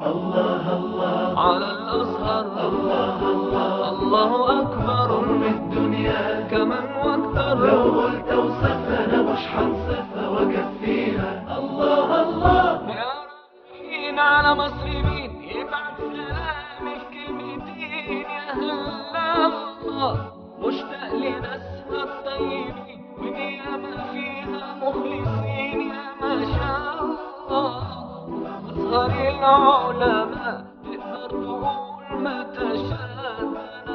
الله الله على الأزهر، الله الله الله أكبر من الدنيا كمن واكتر. لو قلت وصفنا مش حنصفها وكفيها. الله الله يا رايحين على مصر مين يبعت سلامي في كلمتين. يا هلا الله مشتاق لناسها الطيبين ونيامة فيها مخلصين. يا ما شاء الله أصغر العلماء تقدر تقول ما تشاء.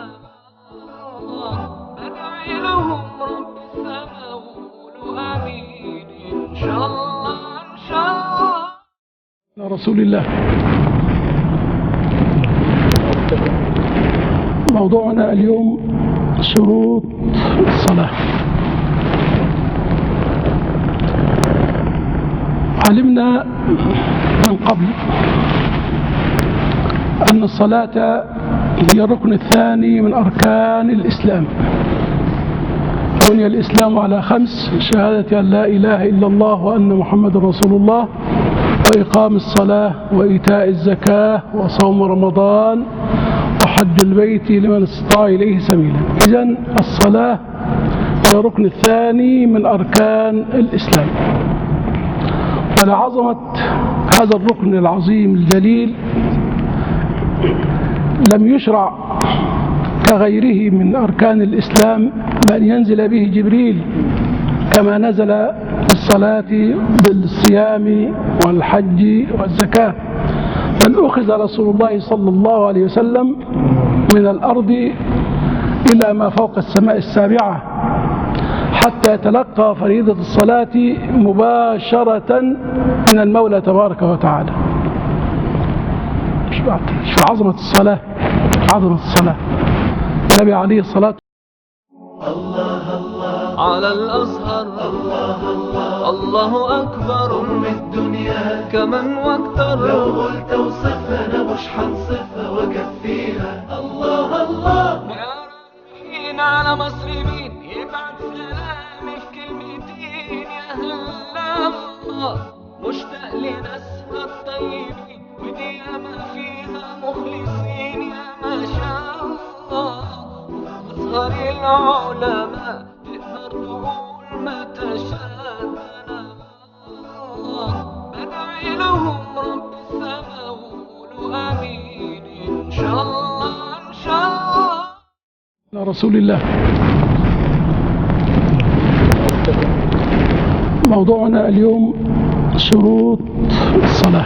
أدعي لهم رب السماء وقولوا آمين إن شاء الله إن شاء الله. رسول الله. موضوعنا اليوم شروط الصلاة. علمنا من قبل أن الصلاة هي الركن الثاني من أركان الإسلام. بني الإسلام على 5: شهادة أن لا إله إلا الله وأن محمد رسول الله، وإقام الصلاة، وإيتاء الزكاة، وصوم رمضان، وحج البيت لمن استطاع إليه سبيلا. إذن الصلاة هي الركن الثاني من أركان الإسلام. ولعظمة هذا الركن العظيم الجليل لم يشرع كغيره من أركان الإسلام بأن ينزل به جبريل كما نزل بالصلاة بالصيام والحج والزكاة، بل أخذ رسول الله صلى الله عليه وسلم من الأرض إلى ما فوق السماء السابعة حتى يتلقى فريضة الصلاة مباشرة من المولى تبارك وتعالى. مش عظمة الصلاة، عظمة الصلاة. النبي عليه الصلاة الله الله على الأزهر، الله الله الله أكبر من الدنيا كمن واكتر. لو قلت وصفنا مش حنصفها وكفيها. الله الله يا رايحين على مصر مين يبعت سلامي في كلمتين. يا هلا الله مشتاق لناسها الطيبين ونيامة فيها مخلصين. يا ما شاء الله أصغر العلماء تقدر تقول ما تشاء. بدعي لهم رب السماء وقولوا آمين إن شاء الله إن شاء الله. رسول الله. موضوعنا اليوم شروط الصلاة.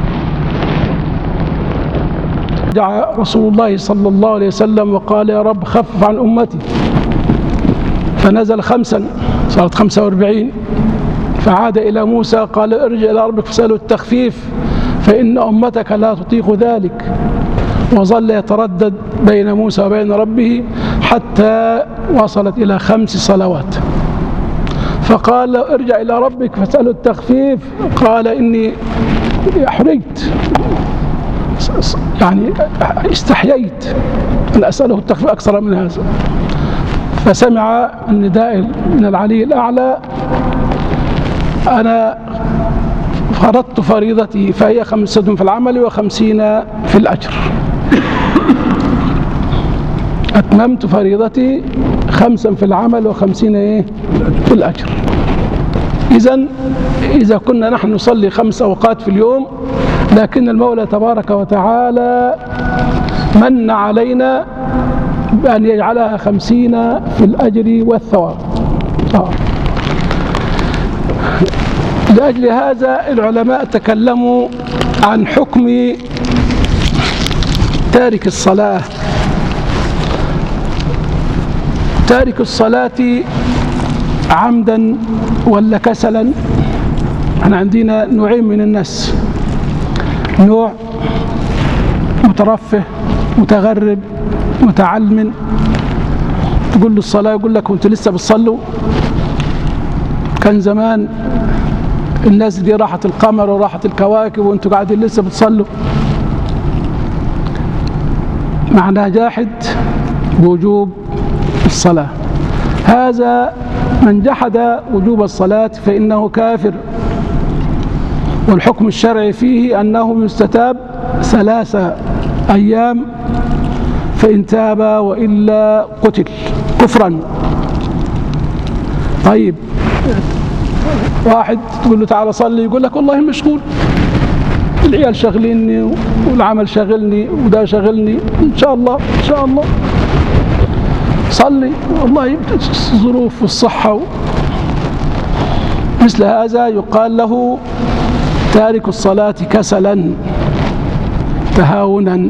دعا رسول الله صلى الله عليه وسلم وقال: يا رب خفف عن أمتي، فنزل 5، صارت 45. فعاد إلى موسى قال: ارجع إلى ربك فاسأله التخفيف فإن أمتك لا تطيق ذلك. وظل يتردد بين موسى وبين ربه حتى وصلت إلى 5 صلوات. فقال: ارجع إلى ربك فاسأله التخفيف. قال: إني أحرجت، يعني استحييت أن أسأله التخفيف أكثر من هذا. فسمع النداء من العلي الأعلى: أنا فرضت فريضتي فهي 50 في العمل و50 في الأجر. أتممت فريضتي 5 في العمل و50 في الأجر. إذا كنا نحن نصلي 5 أوقات في اليوم، لكن المولى تبارك وتعالى من علينا بأن يجعلها 50 في الأجر والثواب. لأجل هذا العلماء تكلموا عن حكم تارك الصلاة. تارك الصلاة عمدا ولا كسلا. احنا عندنا نوعين من الناس: نوع مترفه متغرب متعلم، تقول له الصلاة يقول لك: وانتوا لسه بتصلوا؟ كان زمان الناس دي راحت القمر وراحت الكواكب وانتوا قاعدين لسه بتصلوا. معناه جاحد بوجوب الصلاة. هذا من جحد وجوب الصلاة فإنه كافر. والحكم الشرعي فيه أنه يستتاب 3 أيام، فإن تاب وإلا قتل كفرا. طيب واحد تقول له تعالى صلي، يقول لك والله مشغول، العيال شغليني والعمل شغلني وده شغلني، إن شاء الله إن شاء الله صلي، والله الظروف والصحة. مثل هذا يقال له تارك الصلاة كسلا تهاونا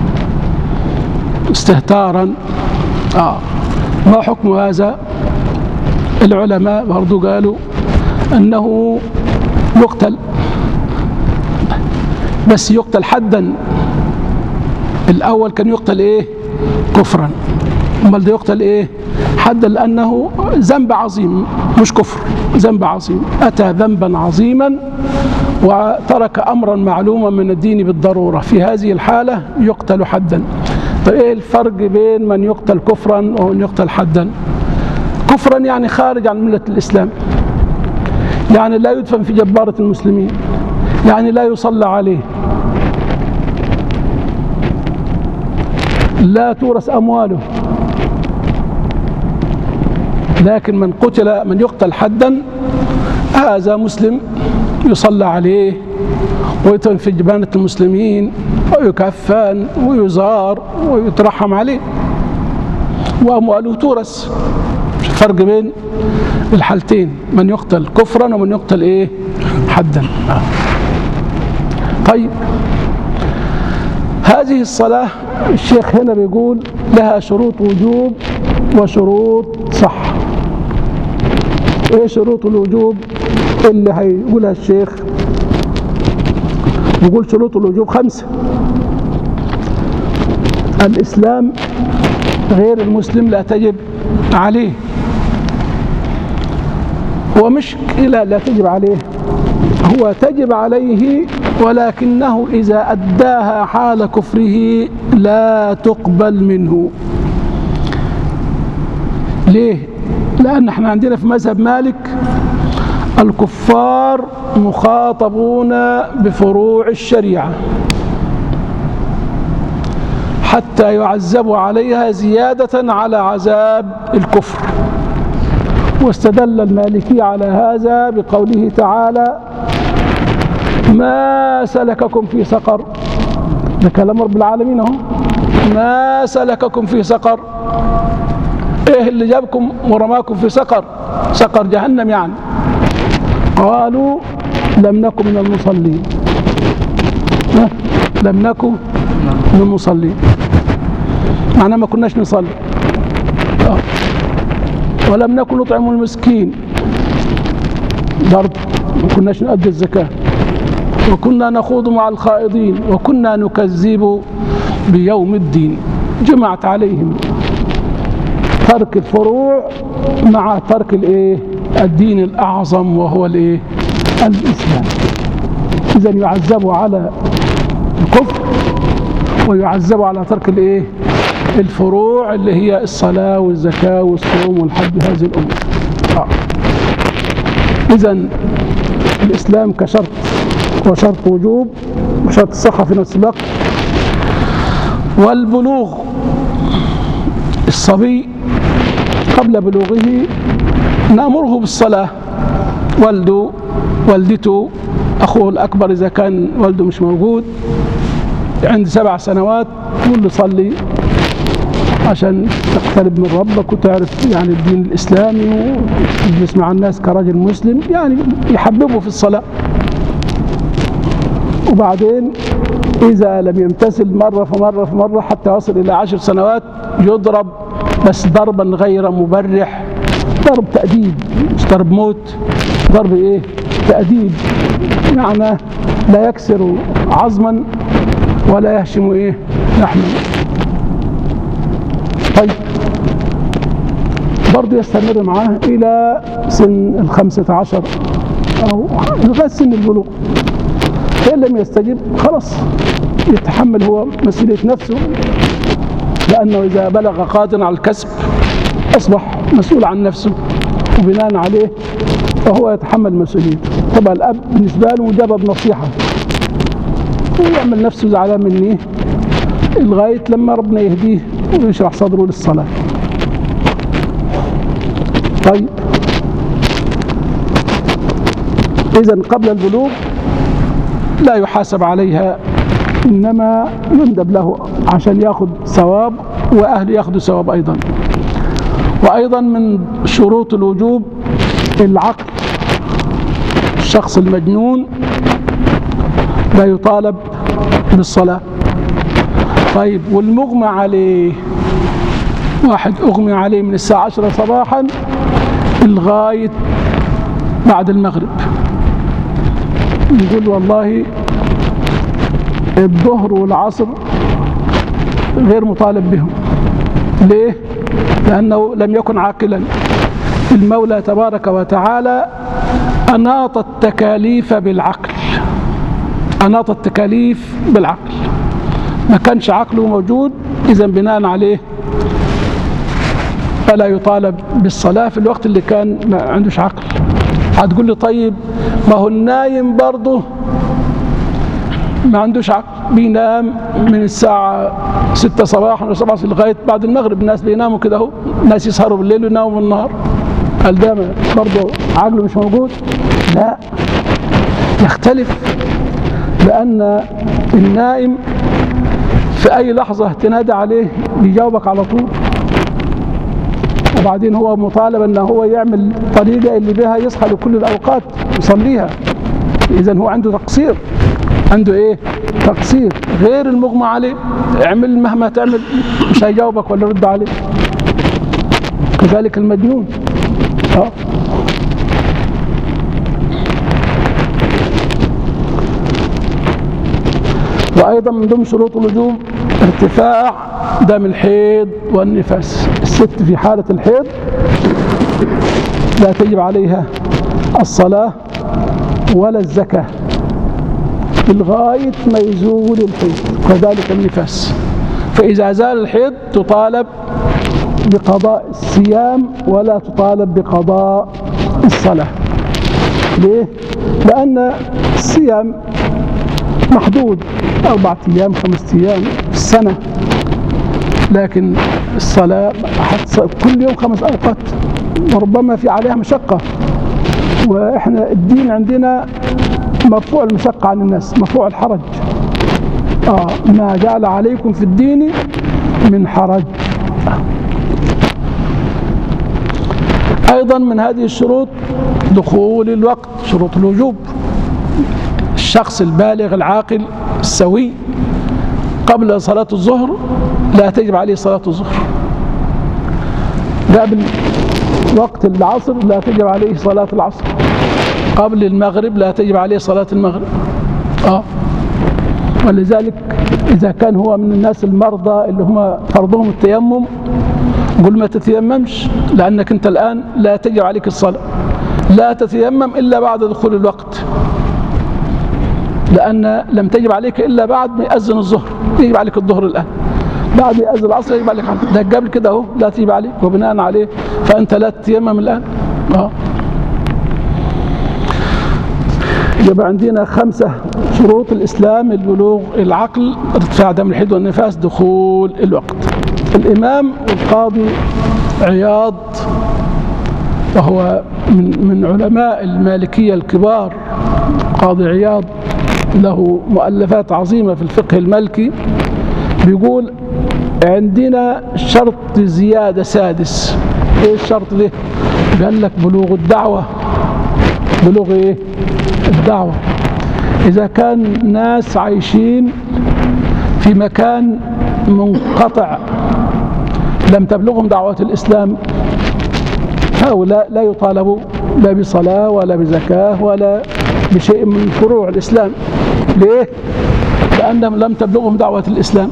استهتارا. ما حكم هذا؟ العلماء برضو قالوا أنه يقتل، بس يقتل حدا. الأول كان يقتل إيه؟ كفرا، أمال ده يقتل إيه؟ حدا، لأنه ذنب عظيم مش كفر، ذنب عظيم، أتى ذنبا عظيما وترك أمرا معلوما من الدين بالضرورة، في هذه الحالة يقتل حدا. طيب إيه الفرق بين من يقتل كفرا ومن يقتل حدا؟ كفرا يعني خارج عن ملة الإسلام، يعني لا يدفن في جبارة المسلمين، يعني لا يصلى عليه، لا تورث أمواله. لكن من يقتل حدا هذا مسلم يصلى عليه ويدفن في جبانة المسلمين ويكفن ويزار ويترحم عليه وأمواله تورث. فرق بين الحالتين، من يقتل كفرا ومن يقتل إيه؟ حدا. طيب هذه الصلاة الشيخ هنا بيقول لها شروط وجوب وشروط صحة. ايه شروط الوجوب اللي هيقولها الشيخ؟ يقول شروط الوجوب 5. الإسلام غير المسلم لا تجب عليه، هو مش لا تجب عليه، هو تجب عليه ولكنه إذا أداها حال كفره لا تقبل منه. ليه؟ لأن احنا عندنا في مذهب مالك الكفار مخاطبون بفروع الشريعة حتى يعذبوا عليها زيادة على عذاب الكفر. واستدل المالكي على هذا بقوله تعالى ما سلككم في سقر، ده كلام رب العالمين اهو، ما سلككم في سقر، ايه اللي جابكم ورماكم في سقر؟ سقر جهنم يعني. قالوا لم نكن من المصلين، لم نكن من المصلين، معناه ما كناش نصلي، ولم نكن نطعم المسكين، برضه ما كناش نؤدي الزكاة، وكنا نخوض مع الخائضين، وكنا نكذب بيوم الدين. جمعت عليهم ترك الفروع مع ترك الايه؟ الدين الأعظم وهو الايه؟ الإسلام. إذن يعذبوا على الكفر ويعذبوا على ترك الايه؟ الفروع اللي هي الصلاة والزكاة والصوم والحج، هذه الأمور. إذن الإسلام كشرط وشرط وجوب وشرط الصحة في نفس الوقت. والبلوغ، الصبي قبل بلوغه نأمره بالصلاة، والده والدته أخوه الأكبر إذا كان والده مش موجود عند 7 سنوات تقول له صلي عشان تقترب من ربك وتعرف يعني الدين الإسلامي وتجلس مع الناس كرجل مسلم، يعني يحببه في الصلاة. وبعدين إذا لم يمتثل مرة فمرة فمرة حتى يصل إلى 10 سنوات يضرب، بس ضربا غير مبرح، ضرب تأديب مش ضرب موت، ضرب إيه؟ تأديب، معناه لا يكسر عظما ولا يهشم إيه؟ لحما. طيب برضه يستمر معاه إلى سن 15 أو لغاية سن البلوغ. فإن لم يستجب خلاص يتحمل هو مسؤولية نفسه، لأنه إذا بلغ قادرا على الكسب أصبح مسؤول عن نفسه، وبناء عليه فهو يتحمل مسؤوليته. طبعا الأب بالنسبة له مجرد نصيحة ويعمل نفسه زعلان مني لغاية لما ربنا يهديه ويشرح صدره للصلاة. طيب إذن قبل البلوغ لا يحاسب عليها، إنما يندب له عشان يأخذ ثواب وأهله يأخذوا ثواب أيضا. وأيضا من شروط الوجوب العقل. الشخص المجنون لا يطالب بالصلاة. طيب والمغمى عليه، واحد أغمى عليه من الساعة 10 صباحا لغاية بعد المغرب، يقول والله الظهر والعصر غير مطالب بهم. ليه؟ لأنه لم يكن عاقلا. المولى تبارك وتعالى أناط التكاليف بالعقل، أناط التكاليف بالعقل، ما كانش عقله موجود، إذا بناء عليه فلا يطالب بالصلاة في الوقت اللي كان ما عندوش عقل. هتقول لي طيب ما هو النايم برضه ما عندوش عقل، بينام من الساعة 6 صباحا و 7 لغاية بعد المغرب. الناس بيناموا كده اهو، الناس يسهروا بالليل ويناموا بالنهار. هل ده برضه عقله مش موجود؟ لا، يختلف، لأن النائم في أي لحظة تنادى عليه بيجاوبك على طول. وبعدين هو مطالب أنه هو يعمل طريقة اللي بها يصحى لكل الأوقات يصليها. إذن هو عنده تقصير، عنده إيه؟ تقصير. غير المغمى عليه، اعمل مهما تعمل مش هيجاوبك ولا يرد عليه. كذلك المجنون. وأيضا من ضمن شروط الوجوب ارتفاع دم الحيض والنفاس. الست في حالة الحيض لا تجب عليها الصلاة ولا الزكاة لغاية ما يزول الحيض، كذلك النفاس. فإذا زال الحيض تطالب بقضاء الصيام ولا تطالب بقضاء الصلاة. ليه؟ لأن الصيام محدود 4 أيام 5 أيام في السنة، لكن الصلاة كل يوم 5 أوقات، وربما في عليها مشقة. وإحنا الدين عندنا مرفوع المشقة عن الناس، مرفوع الحرج. ما جعل عليكم في الدين من حرج. أيضا من هذه الشروط دخول الوقت، شروط الوجوب. الشخص البالغ العاقل السوي قبل صلاة الظهر لا تجب عليه صلاة الظهر، قبل وقت العصر لا تجب عليه صلاة العصر، قبل المغرب لا تجب عليه صلاة المغرب. ولذلك إذا كان هو من الناس المرضى اللي هم فرضهم التيمم، قل ما تتيممش، لأنك أنت الآن لا تجب عليك الصلاة. لا تتيمم إلا بعد دخول الوقت، لأن لم تجب عليك إلا بعد ما يأذن الظهر. يجب عليك الظهر الآن، بعد ما يأذن العصر يجب عليك. ده قبل كده اهو لا تجب عليك، وبناء عليه فأنت لا تتيمم الآن. يبقى عندنا 5 شروط الإسلام: البلوغ، العقل، ارتفاع دم الحيض والنفاس، دخول الوقت. الإمام القاضي عياض، وهو من علماء المالكية الكبار، قاضي عياض له مؤلفات عظيمة في الفقه المالكي، بيقول عندنا شرط زيادة سادس. ايه الشرط ده؟ قال لك بلوغ الدعوة. بلوغ ايه؟ الدعوة. إذا كان ناس عايشين في مكان منقطع لم تبلغهم دعوة الإسلام، هؤلاء لا يطالبوا لا بصلاة ولا بزكاة ولا بشيء من فروع الإسلام. ليه؟ لأنهم لم تبلغهم دعوة الإسلام.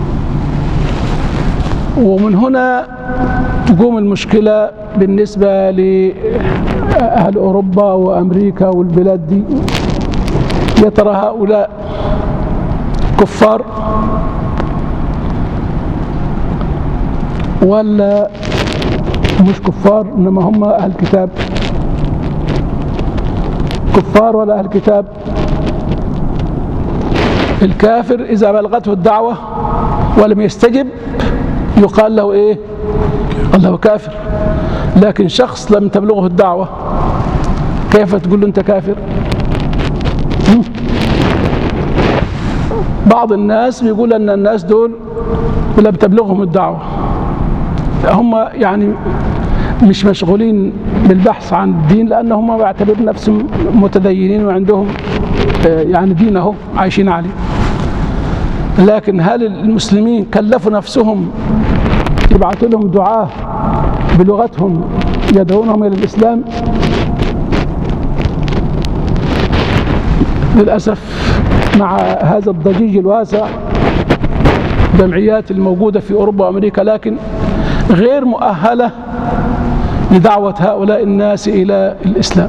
ومن هنا تقوم المشكلة بالنسبة لأهل أوروبا وأمريكا والبلاد دي. يا ترى هؤلاء كفار ولا مش كفار، إنما هم أهل كتاب؟ كفار ولا أهل كتاب؟ الكافر إذا بلغته الدعوة ولم يستجب يقال له إيه؟ قال له كافر. لكن شخص لم تبلغه الدعوة كيف تقول له أنت كافر؟ بعض الناس بيقول أن الناس دول لم تبلغهم الدعوة، هم يعني مش مشغولين بالبحث عن الدين لأنهم يعتبرون نفسهم متدينين وعندهم يعني دينه عايشين عليه. لكن هل المسلمين كلفوا نفسهم يبعثوا لهم دعاة بلغتهم يدعونهم إلى الإسلام؟ للأسف مع هذا الضجيج الواسع الجمعيات الموجودة في أوروبا وأمريكا لكن غير مؤهلة لدعوة هؤلاء الناس إلى الإسلام.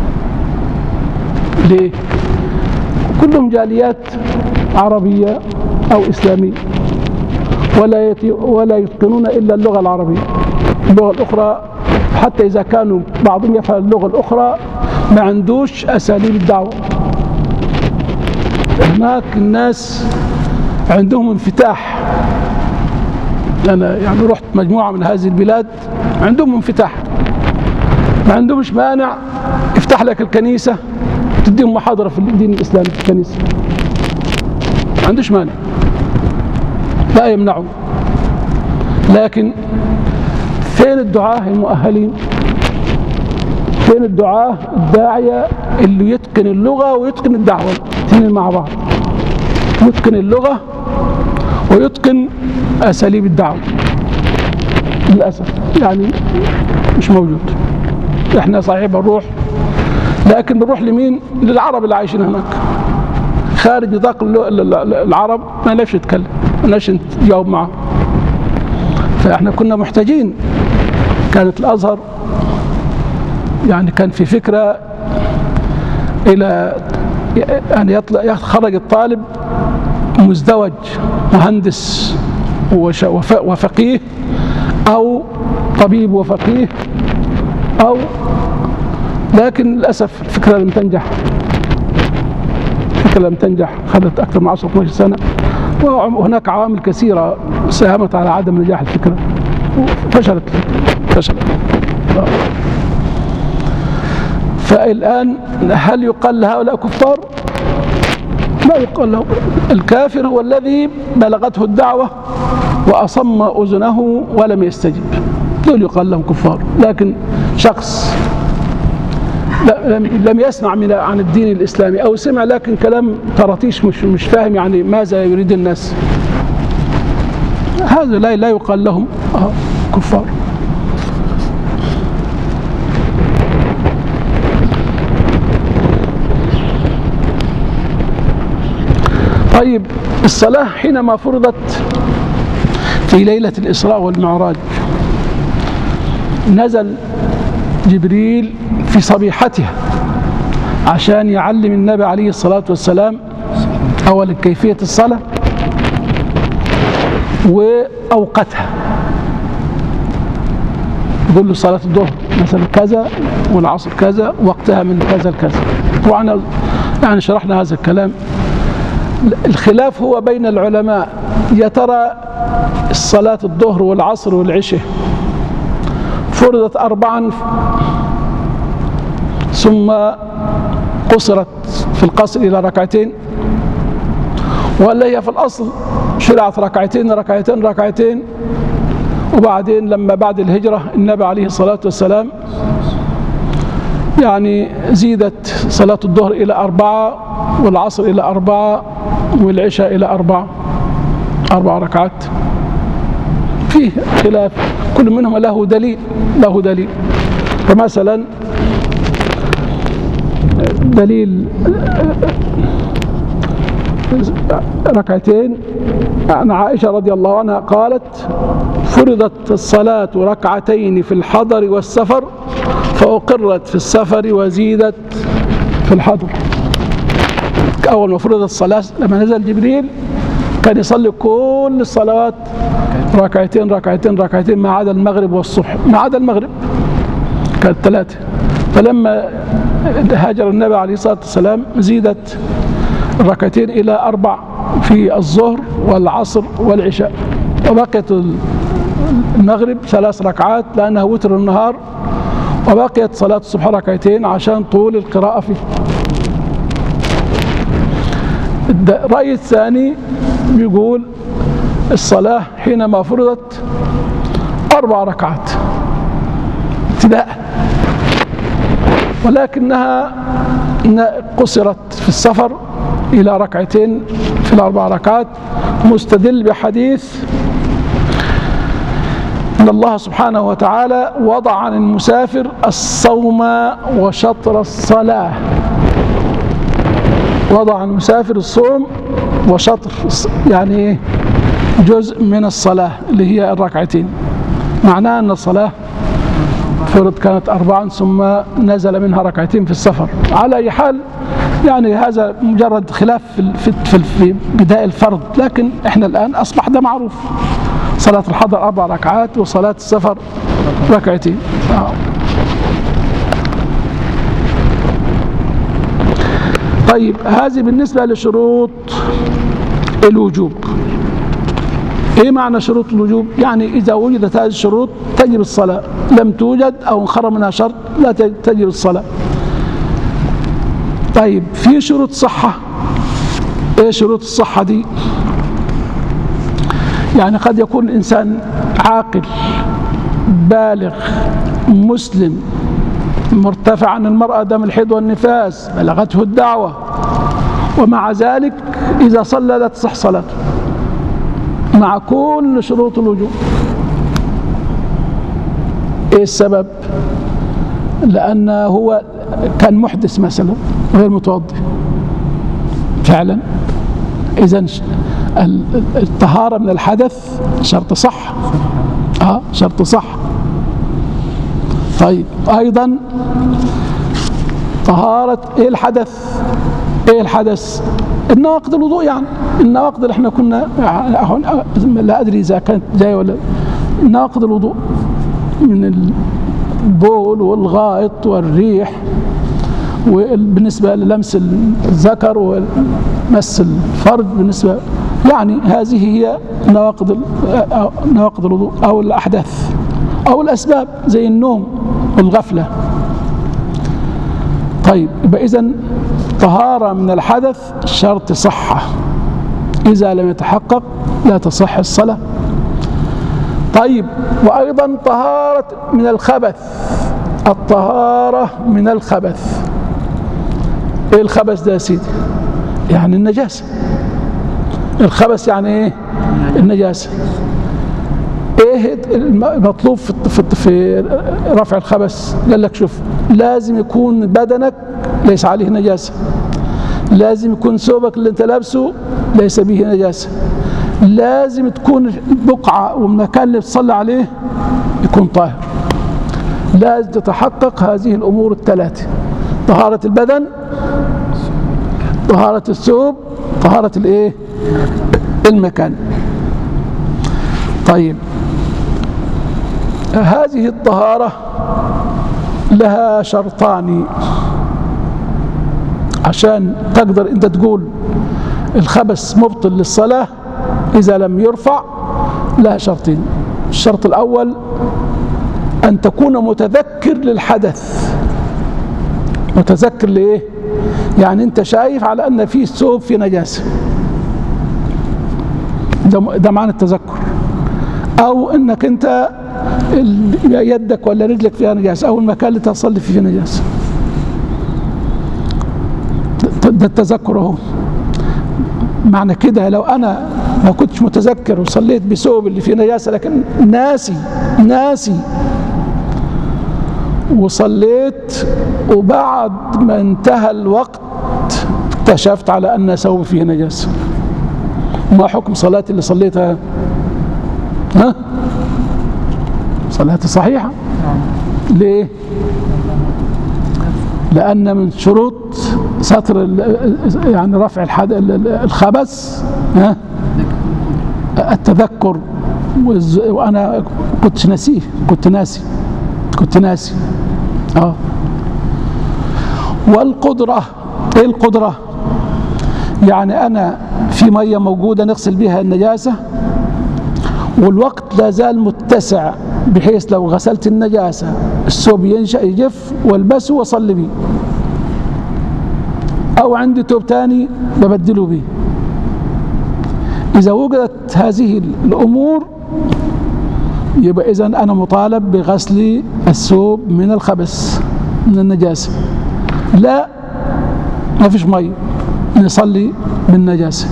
ليه؟ كلهم جاليات عربية أو إسلامية ولا يتقنون إلا اللغة العربية. اللغة الأخرى حتى إذا كانوا بعضهم يفهم اللغة الأخرى ما عندوش أساليب الدعوة. هناك الناس عندهم انفتاح. أنا يعني رحت مجموعة من هذه البلاد عندهم انفتاح، ما عندهمش مانع يفتح لك الكنيسة تديهم محاضرة في الدين الإسلامي في الكنيسة، ما عندوش مانع، لا يمنعه. لكن فين الدعاة المؤهلين؟ فين الدعاة الداعية اللي يتقن اللغة ويتقن الدعوة الاثنين مع بعض، يتقن اللغة ويتقن أساليب الدعوة؟ للأسف يعني مش موجود. احنا صحيح بنروح لكن بنروح لمين؟ للعرب اللي عايشين هناك خارج نطاق العرب ما نعرفش نتكلم، ما نعرفش نجاوب معه. فاحنا كنا محتاجين. كانت الأزهر يعني كان في فكرة إلى أن يخرج الطالب مزدوج مهندس وفقيه أو طبيب وفقيه أو، لكن للأسف الفكرة لم تنجح. الفكرة لم تنجح، خذت أكثر من 10-12 سنة، وهناك عوامل كثيرة ساهمت على عدم نجاح الفكرة وفشلت. فالآن هل يقال لهؤلاء كفار؟ لا يقال له. الكافر هو الذي بلغته الدعوة وأصم أذنه ولم يستجب، دول يقال لهم كفار. لكن شخص لم يسمع عن الدين الإسلامي أو سمع لكن كلام طراطيش مش فاهم يعني ماذا يريد الناس، هذا لا يقال لهم كفار. طيب الصلاة حينما فرضت في ليلة الإسراء والمعراج نزل جبريل في صبيحتها عشان يعلم النبي عليه الصلاة والسلام أولا كيفية الصلاة وأوقاتها. يقول له صلاة الظهر مثلا كذا والعصر كذا وقتها من كذا لكذا. طبعا يعني شرحنا هذا الكلام. الخلاف هو بين العلماء، يا ترى الصلاة الظهر والعصر والعشاء فرضت 4 ثم قصرت في القصر إلى 2 ولا هي في الأصل شرعت 2 وبعدين لما بعد الهجرة النبي عليه الصلاة والسلام يعني زيدت صلاة الظهر إلى 4 والعصر إلى 4 والعشاء إلى 4 ركعات. فيه خلاف، كل منهم له دليل. فمثلا دليل 2 عن عائشة رضي الله عنها قالت فرضت الصلاة 2 في الحضر والسفر فأقرت في السفر وزيدت في الحضر. أول ما فرضت الصلاة لما نزل جبريل كان يصلي كل الصلوات 2 ما عدا المغرب والصبح، ما عدا المغرب كانت 3. فلما هاجر النبي عليه الصلاة والسلام زيدت الركعتين إلى 4 في الظهر والعصر والعشاء، وبقيت المغرب 3 ركعات لأنها وتر النهار، وبقيت صلاة الصبح ركعتين عشان طول القراءة فيه. الرأي الثاني بيقول الصلاة حينما فرضت 4 ركعات ابتداء، ولكنها قصرت في السفر إلى ركعتين في ال4 ركعات، مستدل بحديث أن الله سبحانه وتعالى وضع عن المسافر الصوم وشطر الصلاة. وضع عن المسافر الصوم وشطر، يعني جزء من الصلاة اللي هي الركعتين. معناه أن الصلاة فرض كانت 4 ثم نزل منها ركعتين في السفر. على أي حال يعني هذا مجرد خلاف في بداية الفرض، لكن احنا الآن أصبح ده معروف، صلاة الحضر 4 ركعات وصلاة السفر ركعتين. طيب هذه بالنسبة لشروط الوجوب. ايه معنى شروط الوجوب؟ يعني إذا وجدت هذه الشروط تجب الصلاة، لم توجد أو انخرم منها شرط لا تجب الصلاة. طيب في شروط صحة. ايه شروط الصحة دي؟ يعني قد يكون الإنسان عاقل بالغ مسلم مرتفع عن المرأة دم الحيض والنفاس بلغته الدعوة، ومع ذلك إذا صلى لا تصح صلاته مع كل شروط الوجوب. إيه السبب؟ لأن هو كان محدث مثلا غير متوضئ فعلا. إذن الطهارة من الحدث شرط صح. شرط صح. طيب أيضا طهارة إيه الحدث؟ إيه الحدث؟ النواقض الوضوء، يعني النواقض اللي احنا كنا لا أدري إذا كانت جاية ولا. نواقض الوضوء من البول والغائط والريح، وبالنسبة للمس الذكر ومس الفرج، بالنسبة يعني هذه هي نواقض الوضوء أو الأحداث أو الأسباب زي النوم والغفلة. طيب يبقى إذن طهارة من الحدث شرط صحة، إذا لم يتحقق لا تصح الصلاة. طيب وأيضا طهارة من الخبث. الطهارة من الخبث. إيه الخبث ده يا سيدي؟ يعني النجاسة. الخبث يعني إيه؟ النجاسة. إيه المطلوب في رفع الخبث؟ قال لك شوف، لازم يكون بدنك ليس عليه نجاسة، لازم يكون ثوبك اللي انت لابسه ليس به نجاسة، لازم تكون البقعة والمكان اللي تصلي عليه يكون طاهر. لازم تتحقق هذه الأمور ال3: طهارة البدن، طهارة الثوب، طهارة الايه؟ المكان. طيب هذه الطهارة لها شرطان عشان تقدر انت تقول الخبث مبطل للصلاة إذا لم يرفع. لها شرطين. الشرط الأول أن تكون متذكر للحدث. متذكر لإيه؟ يعني أنت شايف على أن في الثوب في نجاسة، ده معنى التذكر. أو أنك أنت يدك ولا رجلك فيها نجاسة، أو المكان اللي تصلي فيه نجاسة. ده التذكر اهو. معنى كده لو أنا ما كنتش متذكر وصليت بثوب اللي فيه نجاسة لكن ناسي وصليت، وبعد ما انتهى الوقت اكتشفت على أن ثوب فيه نجاسة، ما حكم صلاتي اللي صليتها؟ صلاتي صحيحة. ليه؟ لأن من شروط ستر يعني رفع الخبث التذكر، وأنا كنت ناسي. والقدرة. إيه القدرة؟ يعني أنا في مية موجودة نغسل بها النجاسة، والوقت لا زال متسع بحيث لو غسلت النجاسة الثوب يجف والبسه وأصلي به، أو عندي ثوب تاني ببدله به. إذا وجدت هذه الأمور يبقى إذن أنا مطالب بغسل الثوب من الخبث من النجاسة. لا، ما فيش مية نصلي بالنجاسة.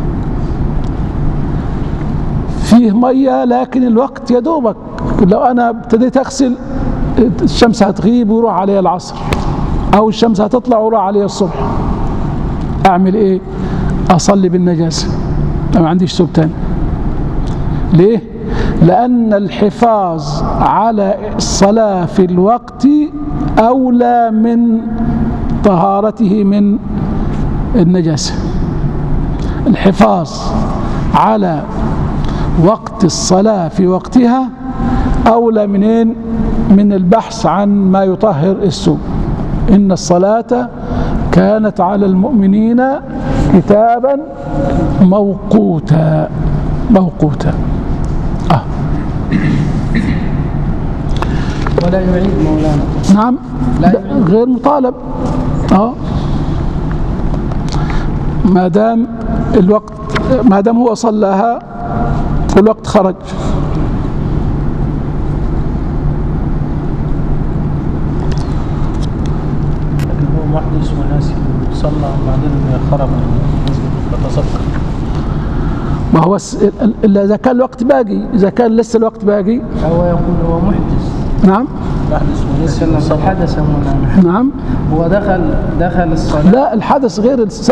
فيه مية لكن الوقت يدوبك، لو أنا ابتديت أغسل الشمس هتغيب ويروح عليها العصر، أو الشمس هتطلع ويروح عليها الصبح، أعمل إيه؟ أصلي بالنجاسة، ما عنديش ثوب تاني. ليه؟ لأن الحفاظ على الصلاة في الوقت أولى من طهارته من النجاسة. الحفاظ على وقت الصلاة في وقتها أولى منين؟ من البحث عن ما يطهر الثوب. إن الصلاة كانت على المؤمنين كتابا موقوتا. ولا يعيد مولانا. نعم، غير مطالب. ما دام الوقت، ما دام هو صلاها والوقت خرج. لكن هو محدث وناسي صلى وبعدين خرج من المسجد فتذكر. ما هو إذا كان الوقت باقي، إذا كان لسه الوقت باقي هو يقول هو محدث. نعم، محدث ونسي الحدث مولانا. نعم، هو دخل الصلاة. لا، الحدث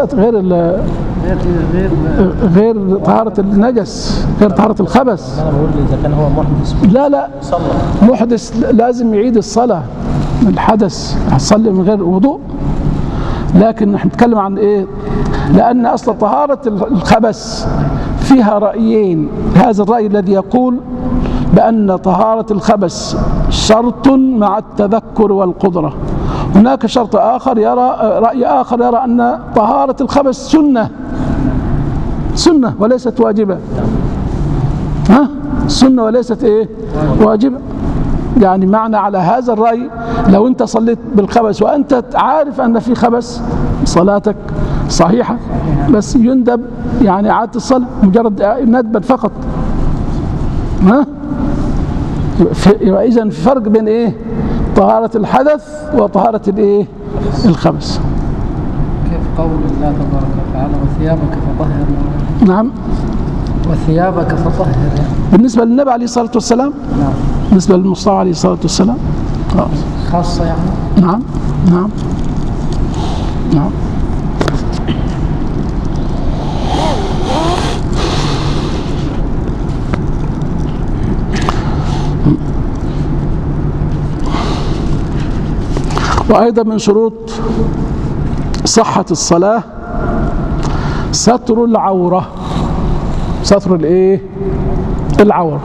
غير طهارة النجس، غير طهارة الخبث. أنا بقول إذا كان هو محدث. لا، صلى محدث لازم يعيد الصلاة. الحدث هتصلي من غير وضوء، لكن نحن نتكلم عن إيه؟ لأن أصل طهارة الخبث فيها رأيين. هذا الرأي الذي يقول بأن طهارة الخبث شرط مع التذكر والقدرة. هناك شرط آخر رأي آخر يرى أن طهارة الخبث سنة وليست واجبة. سنة وليست إيه؟ واجبة. يعني معنى على هذا الرأي لو أنت صليت بالخبث وأنت عارف أن في خبث صلاتك صحيحة، بس يندب يعني إعادة الصلاة مجرد ندبا فقط. يبقى إذن في فرق بين إيه؟ طهارة الحدث وطهارة الإيه؟ الخبث. كيف قول الله تبارك وتعالى وثيابك فطهر؟ نعم، وثيابك فطهر بالنسبة للنبي عليه الصلاة والسلام. نعم. بالنسبة للمصطفى عليه الصلاة والسلام خاصة يعني. نعم. وأيضا من شروط صحة الصلاة ستر العورة. ستر الإيه؟ العورة.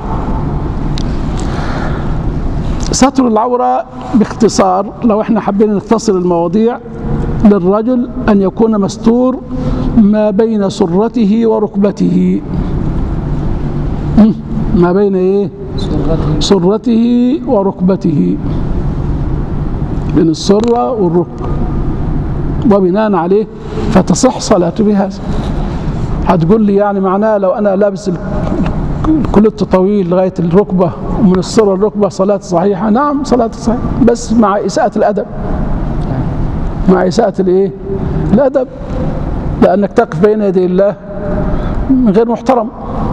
ستر العورة باختصار، لو احنا حابين نختصر المواضيع، للرجل أن يكون مستور ما بين سرته وركبته. ما بين إيه؟ سرته وركبته، بين السرة والركبة، وبناء عليه فتصح صلاته بهذا. هتقول لي يعني معناه لو أنا لابس الكلوت طويل لغاية الركبة ومن السرة للركبة صلاة صحيحة؟ نعم، صلاة صحيحة، بس مع إساءة الأدب. مع إساءة الإيه؟ الأدب، لأنك تقف بين يدي الله من غير محترم.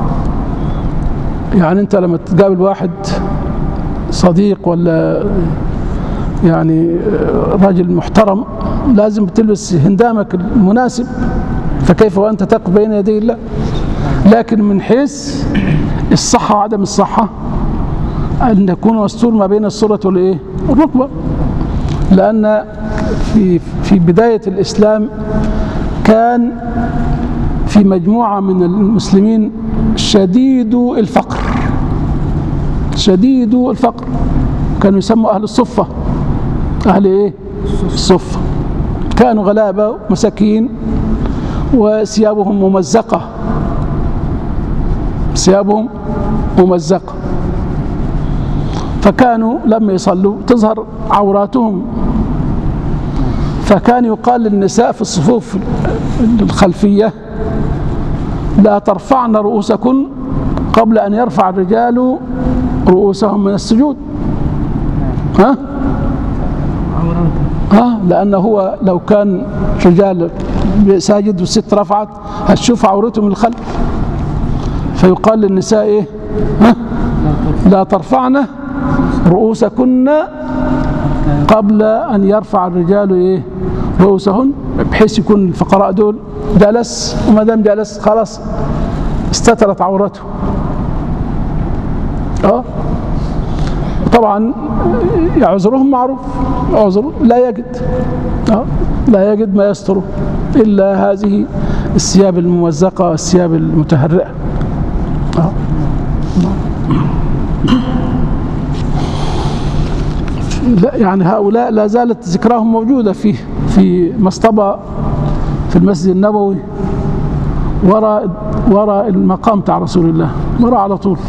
يعني أنت لما تقابل واحد صديق ولا يعني راجل محترم لازم تلبس هندامك المناسب، فكيف وأنت تقف بين يدي الله؟ لكن من حيث الصحة وعدم الصحة أن يكون مستور ما بين السرة والإيه؟ والركبة. لأن في بداية الإسلام كان في مجموعة من المسلمين شديد الفقر. كانوا يسموا أهل الصفة. أهل إيه؟ الصفة. كانوا غلابة مساكين وثيابهم ممزقة، ثيابهم ممزقة، فكانوا لما يصلوا تظهر عوراتهم، فكان يقال للنساء في الصفوف الخلفية لا ترفعن رؤوسكن قبل أن يرفع الرجال رؤوسهم من السجود. لأنه هو لو كان رجال ساجد والست رفعت هتشوف عورته من الخلف، فيقال للنساء إيه؟ لا ترفعن رؤوسكن قبل أن يرفع الرجال إيه؟ رؤوسهن، بحيث يكون الفقراء دول جلس، وما دام جلس خلاص استترت عورته. طبعا عذرهم معروف، عذر لا يجد لا يجد ما يستره إلا هذه الثياب الممزقة والثياب المتهرئة. لا يعني هؤلاء لا زالت ذكراهم موجودة في مصطبة في المسجد النبوي وراء المقام بتاع رسول الله، وراء على طول،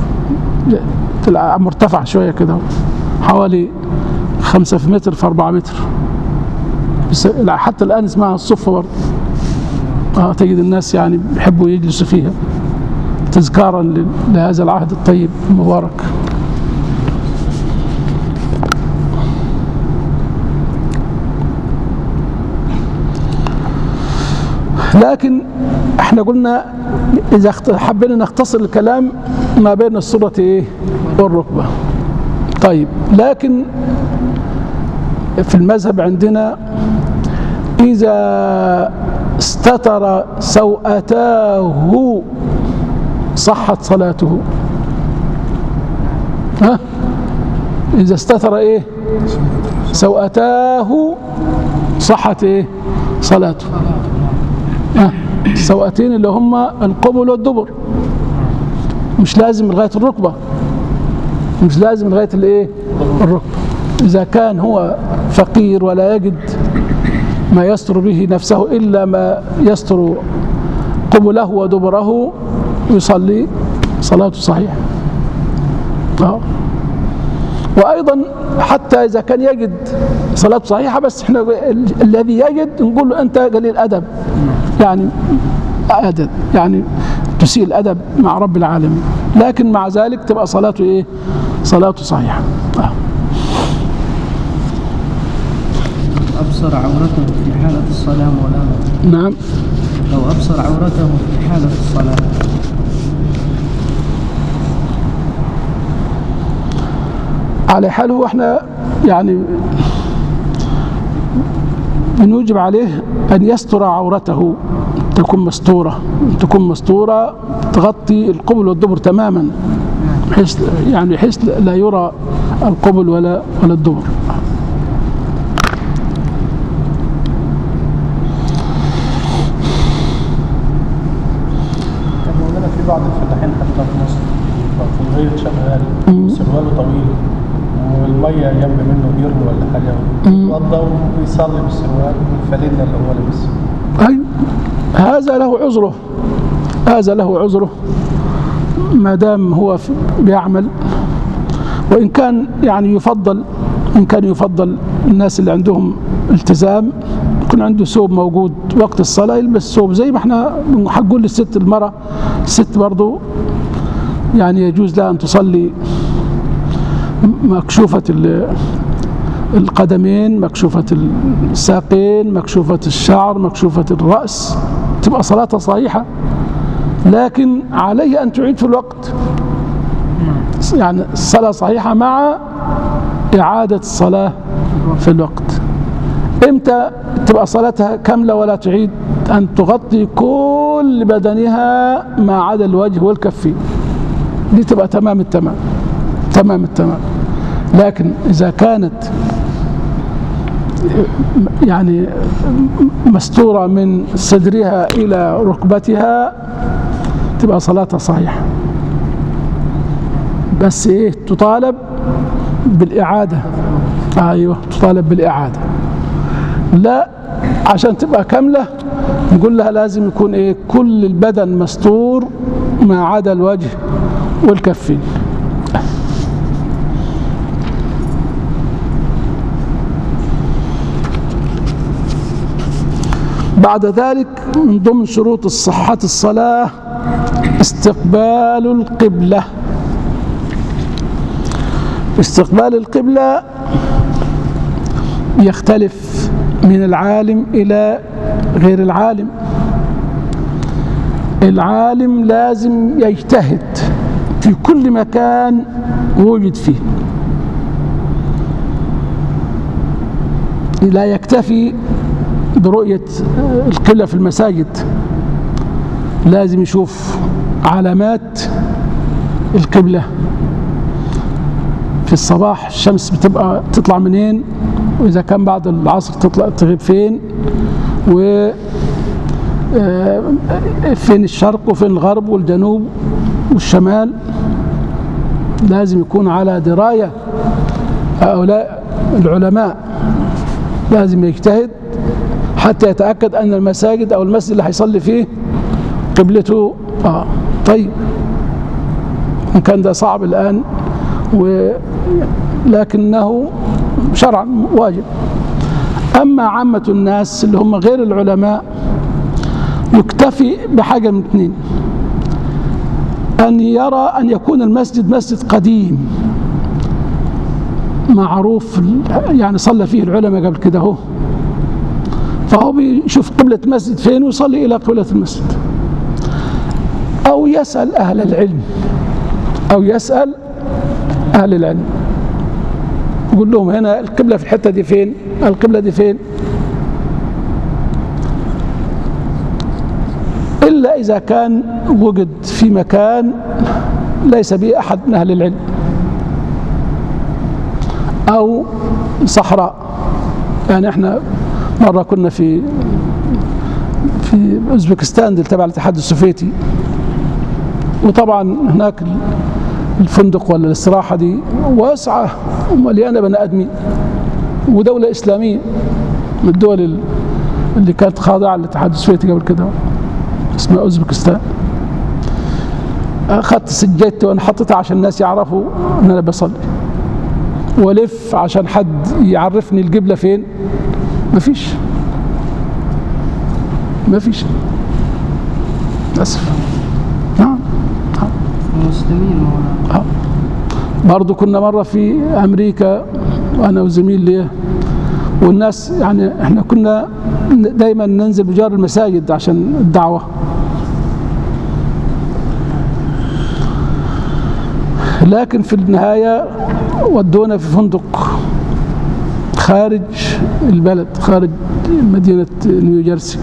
مرتفع شوية كده حوالي 5 متر في 4 متر، حتى الآن اسمها الصفة برضه. تجد الناس يعني بيحبوا يجلسوا فيها تذكارا لهذا العهد الطيب المبارك. لكن احنا قلنا إذا حبينا نختصر الكلام ما بين السرة إيه والركبة. طيب، لكن في المذهب عندنا إذا استتر سوءتاه صحت صلاته. إذا استتر إيه سوءتاه صحت إيه صلاته. السوءتين اللي هم القبل والدبر، مش لازم لغاية الركبة، مش لازم لغاية الايه الركبة. إذا كان هو فقير ولا يجد ما يستر به نفسه إلا ما يستر قبله ودبره يصلي صلاته صحيحة. وأيضا حتى إذا كان يجد صلاته صحيحة، بس احنا الذي يجد نقول له أنت قليل أدب، يعني تسيء الأدب مع رب العالمين، لكن مع ذلك تبقى صلاته إيه صلاته صحيحة. أبصر عورته في حالة الصلاة مولانا. نعم، لو أبصر عورته في حالة الصلاة على حاله، احنا يعني بنوجب عليه أن يستر عورته، تكون مستورة تغطي القبل والدبر تماما، بحيث لا يرى القبل ولا الدبر. مولانا في بعض الفلاحين حتى في مصر في الغيط شغال سرواله طويل والمية جنب منه بيرن ولا حاجة، يتوضا ويصلي بالسروال والفانلة اللي هو لابسها. أيوة، هذا له عذره ما دام هو بيعمل. وإن كان يعني يفضل الناس اللي عندهم التزام يكون عنده ثوب موجود وقت الصلاة، يلبس ثوب زي ما احنا هنقول للست، المرأة الست برضو يعني يجوز لها أن تصلي مكشوفة القدمين، مكشوفة الساقين، مكشوفة الشعر، مكشوفة الرأس، تبقى صلاتها صحيحة، لكن عليه أن تعيد في الوقت، يعني الصلاة صحيحة مع إعادة الصلاة في الوقت. إمتى تبقى صلاتها كاملة ولا تعيد؟ أن تغطي كل بدنها ما عدا الوجه والكفين، دي تبقى تمام التمام. لكن إذا كانت يعني مستورة من صدرها إلى ركبتها تبقى صلاتها صحيحة، بس إيه تطالب بالإعادة. أيوة، تطالب بالإعادة. لا عشان تبقى كاملة نقول لها لازم يكون إيه؟ كل البدن مستور ما عدا الوجه والكفين. بعد ذلك من ضمن شروط صحة الصلاة استقبال القبلة. استقبال القبلة يختلف من العالم إلى غير العالم. العالم لازم يجتهد في كل مكان وجد فيه، لا يكتفي برؤية القبلة في المساجد، لازم يشوف علامات القبلة. في الصباح الشمس بتبقى تطلع منين، وإذا كان بعد العصر تطلع تغيب فين، و فين الشرق وفين الغرب والجنوب والشمال. لازم يكون على دراية هؤلاء العلماء، لازم يجتهد حتى يتأكد أن المساجد أو المسجد اللي هيصلي فيه قبلته. طيب إن كان ده صعب الآن لكنه شرعا واجب. أما عامة الناس اللي هم غير العلماء يكتفي بحاجة من اثنين: أن يرى أن يكون المسجد مسجد قديم معروف، يعني صلى فيه العلماء قبل كده هو، فهو بيشوف قبلة المسجد فين ويصلي إلى قبلة المسجد، أو يسأل أهل العلم، أو يسأل أهل العلم يقول لهم هنا القبلة في الحتة دي فين، القبلة دي فين. إلا إذا كان وجد في مكان ليس به أحد من أهل العلم، أو صحراء. يعني احنا مرة كنا في أوزبكستان دي تبع الاتحاد السوفيتي، وطبعا هناك الفندق ولا الاستراحة دي واسعة ومليانة بني آدمين، ودولة إسلامية من الدول اللي كانت خاضعة للاتحاد السوفيتي قبل كده، اسمها أوزبكستان. أخذت سجادتي وأنا حطيتها عشان الناس يعرفوا أن أنا بصلي، ولف عشان حد يعرفني القبلة فين. مفيش أسف. نعم. المسلمين برضو كنا مرة في أمريكا وأنا وزميل لي، والناس يعني احنا كنا دايما ننزل بجار المساجد عشان الدعوة، لكن في النهاية ودونا في فندق خارج البلد، خارج مدينة نيوجيرسي،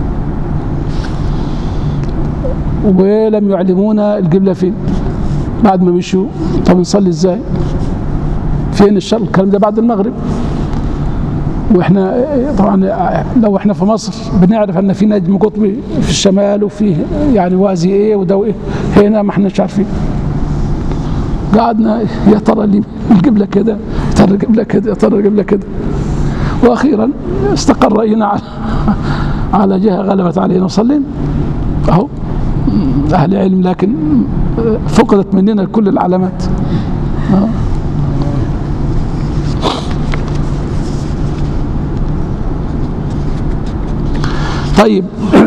ولم يعلمونا القبلة فين. بعد ما مشوا طب نصلي ازاي، فين الشرق؟ الكلام ده بعد المغرب، واحنا طبعا لو احنا في مصر بنعرف ان في نجم قطبي في الشمال، وفيه يعني وازي ايه وده ايه، هنا ما احناش عارفين. قعدنا يا ترى اللي القبلة كده، يا ترى القبلة كده، يا ترى القبلة كده، واخيرا استقر رأينا على جهة غلبت علينا وصلينا اهو أهل علم، لكن فقدت مننا كل العلامات. طيب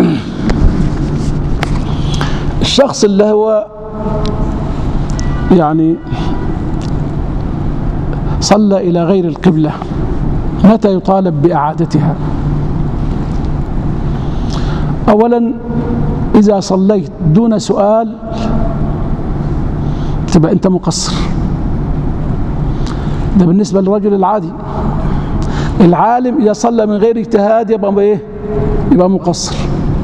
الشخص اللي هو يعني صلى إلى غير القبلة متى يطالب بإعادتها؟ أولا إذا صليت دون سؤال تبقى أنت مقصر، ده بالنسبة للرجل العادي. العالم إذا صلى من غير اجتهاد يبقى إيه؟ يبقى مقصر.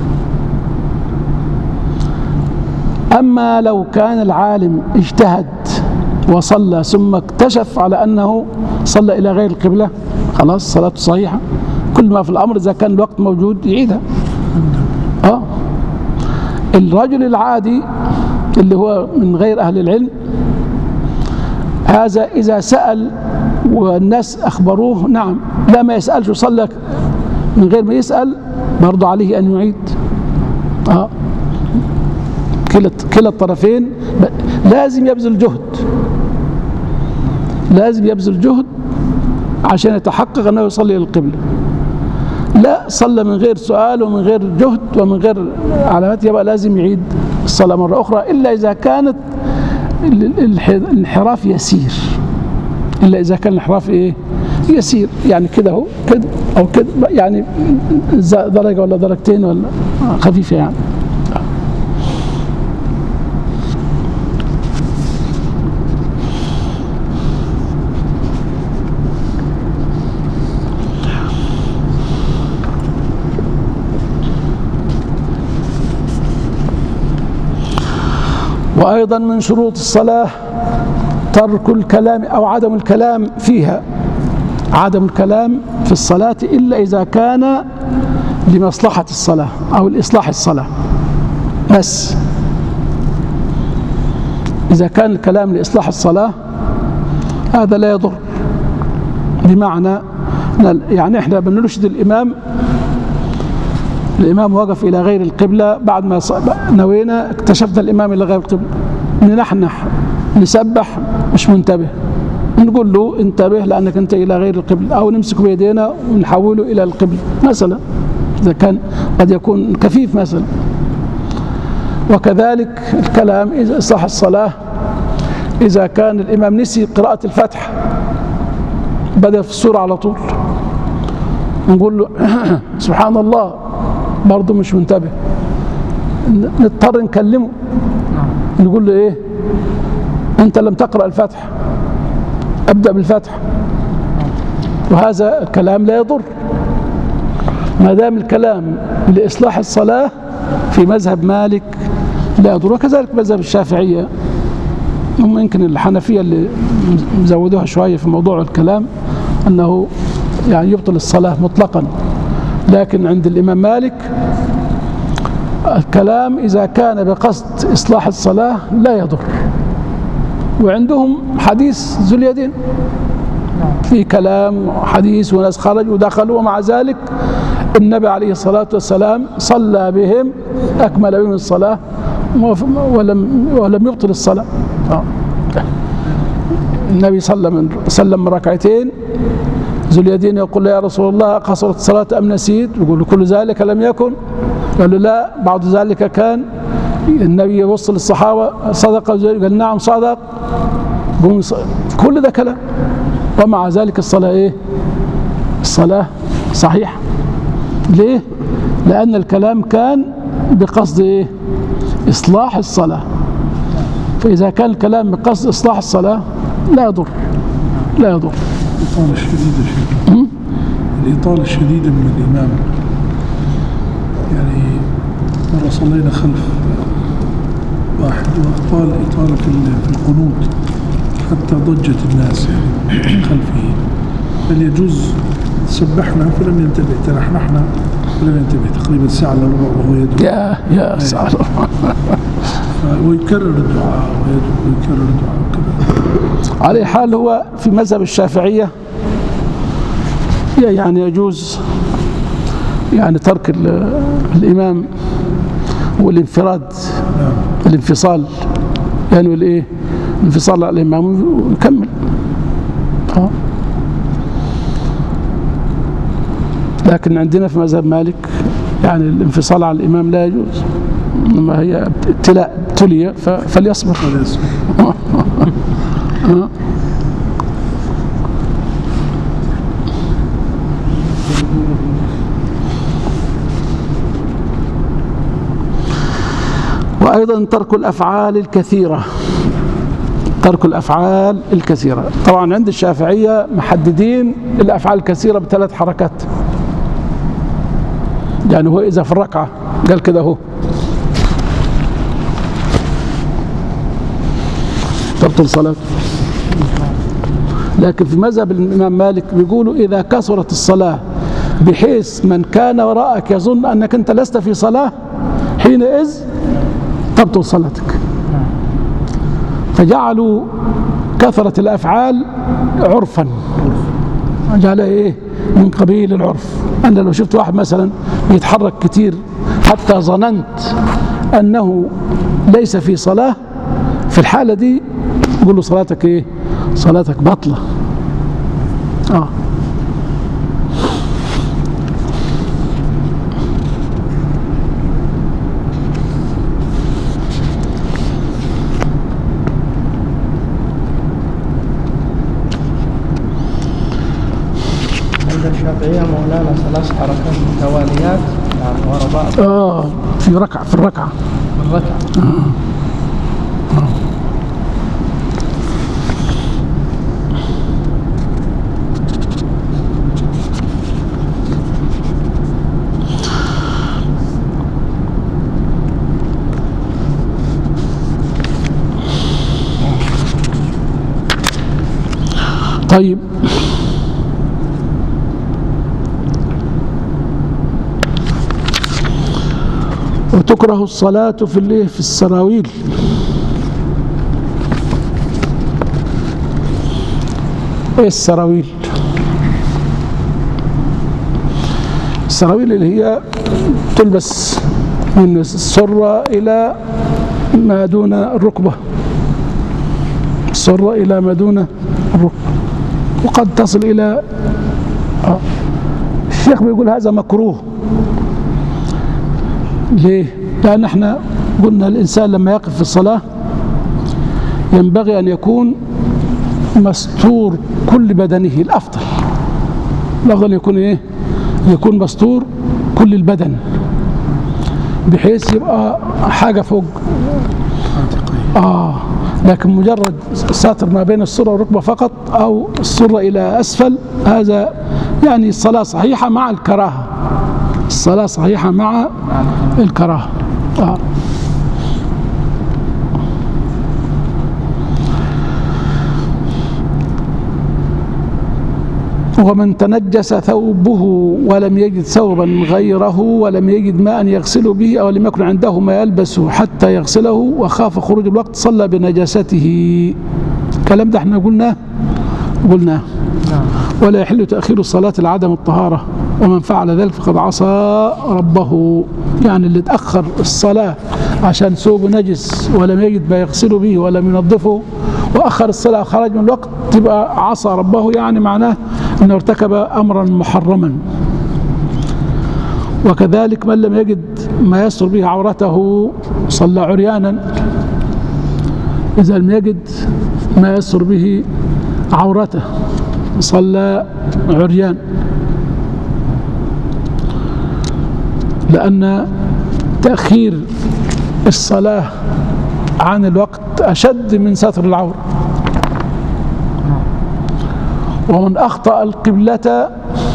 أما لو كان العالم اجتهد وصلى ثم اكتشف على أنه صلى إلى غير القبلة، خلاص صلاته صحيحة. كل ما في الأمر إذا كان الوقت موجود يعيدها. الرجل العادي اللي هو من غير أهل العلم هذا إذا سأل والناس أخبروه نعم، لا ما يسألش وصلى من غير ما يسأل برضو عليه أن يعيد. كلا الطرفين لازم يبذل جهد، لازم يبذل جهد عشان يتحقق أنه يصلي للقبلة. لا صلى من غير سؤال ومن غير جهد ومن غير علامات، يبقى لازم يعيد الصلاة مرة أخرى، إلا إذا كانت الانحراف يسير. إلا إذا كان الانحراف إيه؟ يسير، يعني كده هو كده أو كده، يعني درجة ولا درجتين ولا خفيفة يعني. وأيضا من شروط الصلاة ترك الكلام أو عدم الكلام فيها، عدم الكلام في الصلاة إلا إذا كان لمصلحة الصلاة أو لإصلاح الصلاة بس. إذا كان الكلام لإصلاح الصلاة هذا لا يضر، بمعنى يعني إحنا بنرشد الإمام وقف إلى غير القبلة، بعد ما نوينا اكتشفنا الإمام إلى غير القبلة، ننحنح نسبح مش منتبه، نقول له انتبه لأنك أنت إلى غير القبلة، أو نمسك بيدينا ونحوله إلى القبلة مثلا، إذا كان قد يكون كفيف مثلا. وكذلك الكلام إذا إصلاح الصلاة، إذا كان الإمام نسي قراءة الفاتحة بدأ في السورة على طول، نقول له سبحان الله، برضه مش منتبه، نضطر نكلمه نقول له إيه، أنت لم تقرأ الفاتحة، أبدأ بالفاتحة. وهذا الكلام لا يضر ما دام الكلام لإصلاح الصلاة في مذهب مالك لا يضر. وكذلك مذهب الشافعية، هم يمكن الحنفية اللي مزودوها شوية في موضوع الكلام أنه يعني يبطل الصلاة مطلقا، لكن عند الإمام مالك الكلام إذا كان بقصد إصلاح الصلاة لا يضر. وعندهم حديث ذو اليدين في كلام حديث وناس خرجوا ودخلوا، ومع ذلك النبي عليه الصلاة والسلام صلى بهم أكمل بهم الصلاة ولم يبطل الصلاة. النبي سلم ركعتين، ذو اليدين يقول له يا رسول الله قصرت الصلاة أم نسيت؟ يقول له كل ذلك لم يكن. قال له لا، بعض ذلك كان. النبي يوصل الصحابة صدق؟ قال نعم صدق. كل ده كلام، ومع ذلك الصلاة إيه؟ الصلاة صحيحة. ليه؟ لأن الكلام كان بقصد إيه؟ إصلاح الصلاة. فإذا كان الكلام بقصد إصلاح الصلاة لا يضر، لا يضر. الإطالة الشديدة شيء، الإطالة الشديدة من الإمام. يعني مرة صلينا خلف واحد وأطال إطالة في القنوت حتى ضجت الناس يعني خلفه، بل يجوز سبحنا فلم ينتبه، تنحنحنا فلم ينتبه، تقريبا ساعة إلا ربع وهو يدعو يا ساعة ويكرر الدعاء ويكرر الدعاء وكذا. على حال هو في مذهب الشافعية يعني يجوز يعني ترك الإمام والانفراد، الانفصال يعني والإيه، الانفصال على الإمام ويكمل. لكن عندنا في مذهب مالك يعني الانفصال على الإمام لا يجوز، إنما هي ابتلي فليصبر. وأيضا ترك الأفعال الكثيرة، ترك الأفعال الكثيرة. طبعا عند الشافعية محددين الأفعال الكثيرة ب3 حركات، يعني هو إذا في الركعة قال كده هو تبطل صلاة. لكن في مذهب الإمام مالك بيقولوا إذا كثرت الصلاة بحيث من كان وراءك يظن أنك أنت لست في صلاة حينئذ تبطل صلاتك. فجعلوا كثرة الأفعال عرفا، جعلها إيه؟ من قبيل العرف. أنا لو شفت واحد مثلا يتحرك كتير حتى ظننت أنه ليس في صلاة، في الحالة دي أقول له صلاتك إيه؟ صلاتك بطلة. عند الشافعية مولانا 3 حركات متواليات يعني ورا بعض في ركعة، في الركعة. طيب، وتكره الصلاة في السراويل. ايه السراويل؟ السراويل اللي هي تلبس من السرة إلى ما دون الركبة، السرة إلى ما دون الركبة، وقد تصل إلى الشيخ بيقول هذا مكروه. ليه؟ لأن احنا قلنا الإنسان لما يقف في الصلاة ينبغي أن يكون مستور كل بدنه. الأفضل يكون إيه؟ يكون مستور كل البدن، بحيث يبقى حاجة فوق. لكن مجرد ساتر ما بين السرة والركبة فقط، أو السرة إلى أسفل، هذا يعني الصلاة صحيحة مع الكراهة. الصلاة صحيحة مع الكراهة. ومن تنجس ثوبه ولم يجد ثوبا غيره ولم يجد ماء يغسل به أو لم يكن عنده ما يلبسه حتى يغسله وخاف خروج الوقت صلى بنجاسته. الكلام ده احنا قلناه. ولا يحل تأخير الصلاة لعدم الطهارة، ومن فعل ذلك فقد عصى ربه. يعني اللي تأخر الصلاة عشان ثوبه نجس ولم يجد ما يغسل به ولم ينظفه وأخر الصلاة خرج من الوقت، تبقى عصى ربه، يعني معناه أنه ارتكب أمرا محرما. وكذلك من لم يجد ما يستر به عورته صلى عريانا. إذا لم يجد ما يستر به عورته صلى عريان، لأن تأخير الصلاة عن الوقت أشد من ستر العورة. ومن أخطأ القبلة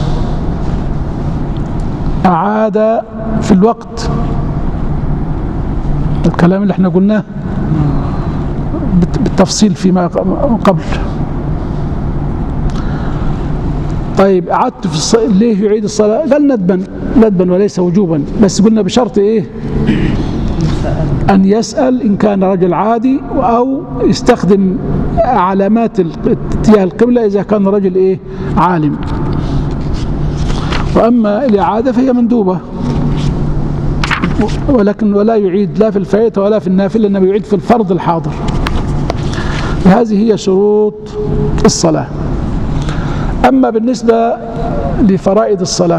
أعاد في الوقت. الكلام اللي احنا قلناه بالتفصيل فيما قبل. طيب، أعدت في ليه يعيد الصلاة؟ قال ندبا وليس وجوبا، بس قلنا بشرط إيه؟ أن يسأل إن كان رجل عادي، أو يستخدم علامات اتجاه القبلة إذا كان رجل إيه؟ عالم. وأما الإعادة فهي مندوبة، ولكن ولا يعيد لا في الفائتة ولا في النافلة، إنما يعيد في الفرض الحاضر. هذه هي شروط الصلاة. أما بالنسبة لفرائض الصلاة،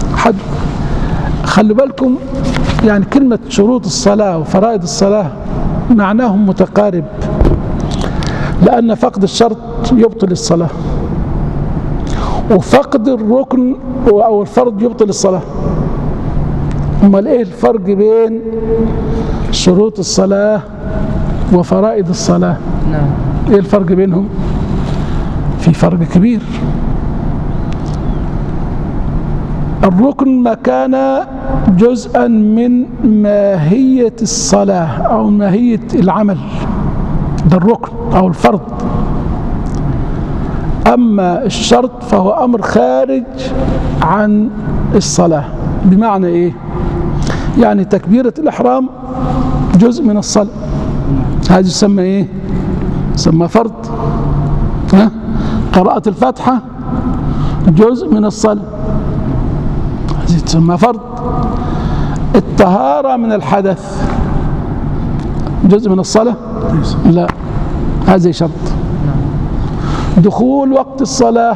خلوا بالكم، يعني كلمة شروط الصلاة وفرائض الصلاة معناهم متقارب، لأن فقد الشرط يبطل الصلاة، وفقد الركن أو الفرض يبطل الصلاة. أمال إيه الفرق بين شروط الصلاة وفرائض الصلاة؟ إيه الفرق بينهم؟ في فرق كبير. الركن ما كان جزءا من ماهية الصلاة أو ماهية العمل، ده الركن أو الفرض. أما الشرط فهو أمر خارج عن الصلاة. بمعنى إيه؟ يعني تكبيرة الإحرام جزء من الصلاة، هذا يسمى إيه؟ يسمى فرض. قراءة الفاتحة جزء من الصلاة، هذه تسمى فرض. الطهارة من الحدث جزء من الصلاة؟ لا، هذا شرط. دخول وقت الصلاة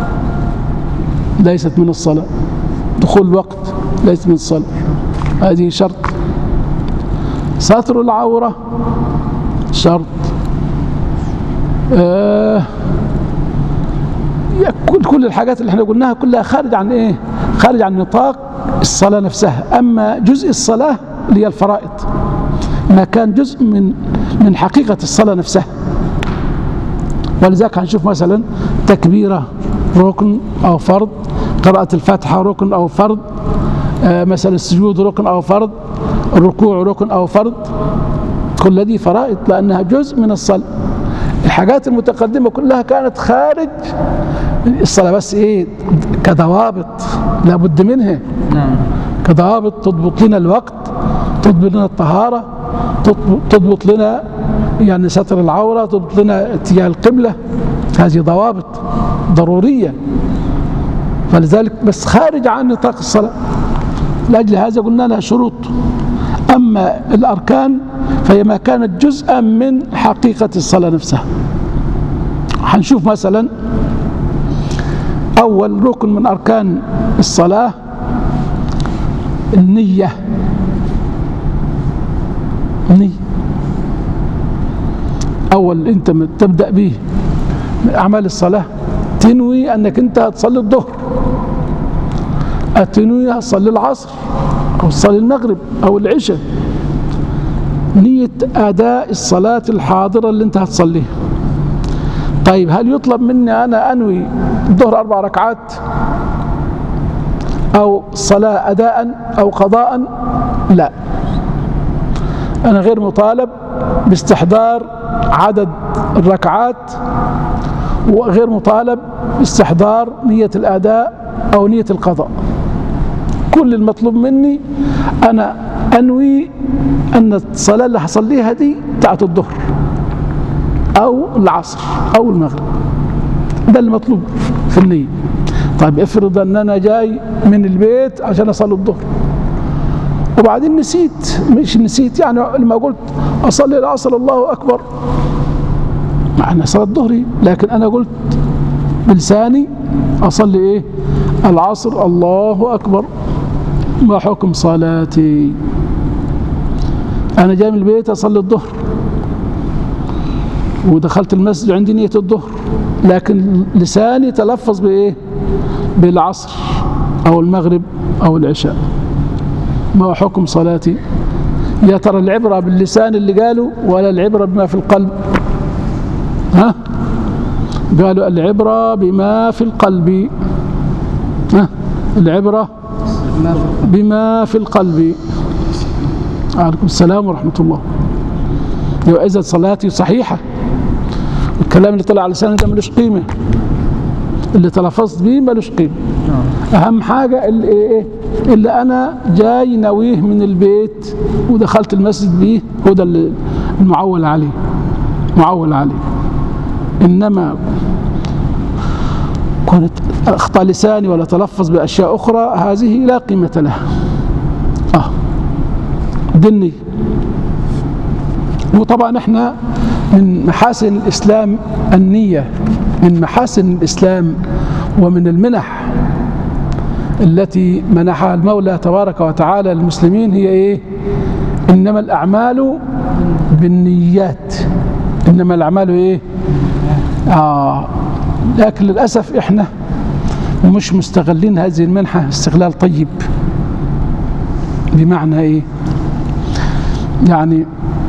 ليست من الصلاة، دخول الوقت ليس من الصلاة، هذه شرط. ستر العورة شرط. كل الحاجات اللي احنا قلناها كلها خارج عن ايه؟ خارج عن نطاق الصلاة نفسها. اما جزء الصلاة اللي هي الفرائض ما كان جزء من حقيقة الصلاة نفسها. ولذلك هنشوف مثلا تكبيرة ركن أو فرض، قراءة الفاتحة ركن أو فرض، مثلا السجود ركن أو فرض، الركوع ركن أو فرض، كل هذه فرائض لأنها جزء من الصلاة. الحاجات المتقدمة كلها كانت خارج الصلاة، بس إيه؟ كضوابط لابد منها، كضوابط تضبط لنا الوقت، تضبط لنا الطهارة، تضبط لنا يعني ستر العورة، تضبط لنا اتجاه القبلة، هذه ضوابط ضرورية. فلذلك بس خارج عن نطاق الصلاة، لأجل هذا قلنا لها شروط. أما الأركان فهي ما كانت جزءا من حقيقة الصلاة نفسها. هنشوف مثلا أول ركن من أركان الصلاة النية. النية أول أنت تبدأ به من أعمال الصلاة تنوي أنك أنت هتصلي الظهر، تنوي هتصلي العصر أو تصلي المغرب أو العشاء، نية أداء الصلاة الحاضرة اللي أنت هتصليها. طيب هل يطلب مني أنا أنوي الظهر 4 ركعات أو صلاة أداء أو قضاء؟ لا، أنا غير مطالب باستحضار عدد الركعات، وغير مطالب باستحضار نية الأداء أو نية القضاء. كل المطلوب مني أنا أنوي أن الصلاة اللي هصليها دي بتاعت الظهر أو العصر أو المغرب، ده المطلوب في النية. طيب افرض أن أنا جاي من البيت عشان أصلي الظهر وبعدين نسيت، مش نسيت يعني لما قلت أصلي العصر الله أكبر معنى صلاة الظهري، لكن أنا قلت بلساني أصلي إيه؟ العصر الله أكبر. ما حكم صلاتي؟ أنا جاي من البيت أصلي الظهر ودخلت المسجد عندي نية الظهر، لكن لساني تلفظ بإيه؟ بالعصر أو المغرب أو العشاء. ما حكم صلاتي؟ يا ترى العبرة باللسان اللي قالوا ولا العبرة بما في القلب؟ ها؟ قالوا العبرة بما في القلب. ها؟ العبرة بما في القلب. عليكم السلام ورحمة الله. إذا صلاتي صحيحة، الكلام اللي طلع على لساني ده ملوش قيمة، اللي تلفظت بيه ملوش قيمة. أهم حاجة اللي أنا جاي نويه من البيت ودخلت المسجد بيه، هو ده اللي المعول عليه، معول عليه. إنما كنت أخطأ لساني ولا تلفظ بأشياء أخرى هذه لا قيمة لها. دني. وطبعا احنا من محاسن الإسلام النية، من محاسن الإسلام ومن المنح التي منحها المولى تبارك وتعالى للمسلمين هي ايه؟ إنما الأعمال بالنيات. إنما الأعمال ايه؟ لكن للأسف احنا مش مستغلين هذه المنحة استغلال طيب. بمعنى ايه؟ يعني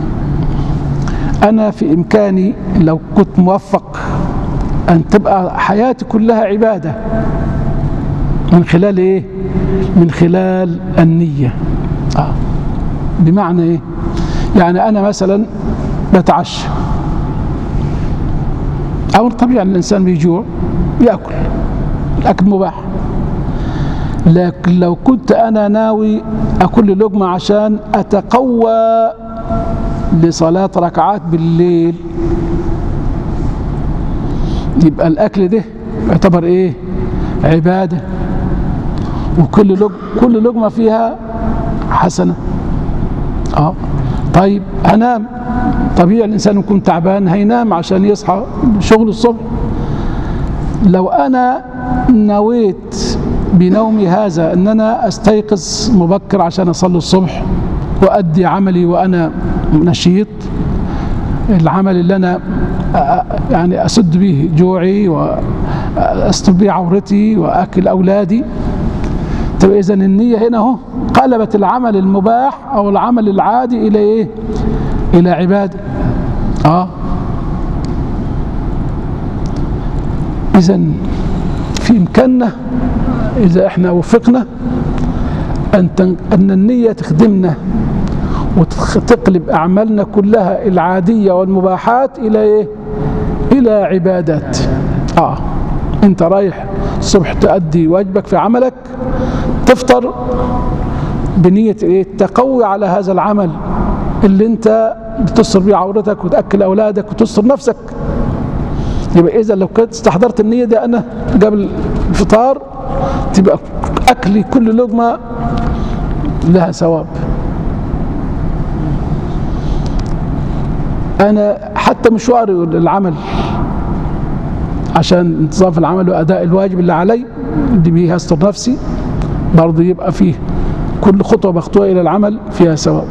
أنا في إمكاني لو كنت موفق أن تبقى حياتي كلها عبادة من خلال إيه؟ من خلال النية. بمعنى إيه؟ يعني أنا مثلا بتعشى، أو طبيعي الإنسان بيجوع يأكل، الأكل مباح، لكن لو كنت أنا ناوي أكل لقمة عشان أتقوى لصلاة ركعات بالليل، يبقى الأكل ده يعتبر إيه؟ عبادة، كل لقمة فيها حسنة. طيب أنام، طبيعي الإنسان يكون تعبان هينام عشان يصحى شغل الصبح. لو أنا نويت بنومي هذا أن أنا أستيقظ مبكر عشان أصلي الصبح وأدي عملي وأنا نشيط، العمل اللي أنا يعني أسد به جوعي وأستر به عورتي وأكل أولادي، طب إذا النية هنا هو قلبت العمل المباح أو العمل العادي إلى إيه؟ إلى عبادة. إذا في إمكاننا إذا إحنا وفقنا أن النية تخدمنا وتقلب أعمالنا كلها العادية والمباحات إلى إيه؟ إلى عبادات. أنت رايح الصبح تؤدي واجبك في عملك، تفطر بنية إيه؟ تقوي على هذا العمل اللي أنت بتستر بيه عورتك وتأكل أولادك وتستر نفسك. يبقى إذا لو كنت استحضرت النية دي أنا قبل الفطار، تبقى أكلي كل لقمة لها ثواب. أنا حتى مشواري العمل عشان انتظام العمل وأداء الواجب اللي علي اللي بيه أستر نفسي، برضه يبقى فيه كل خطوة بخطوة إلى العمل فيها ثواب.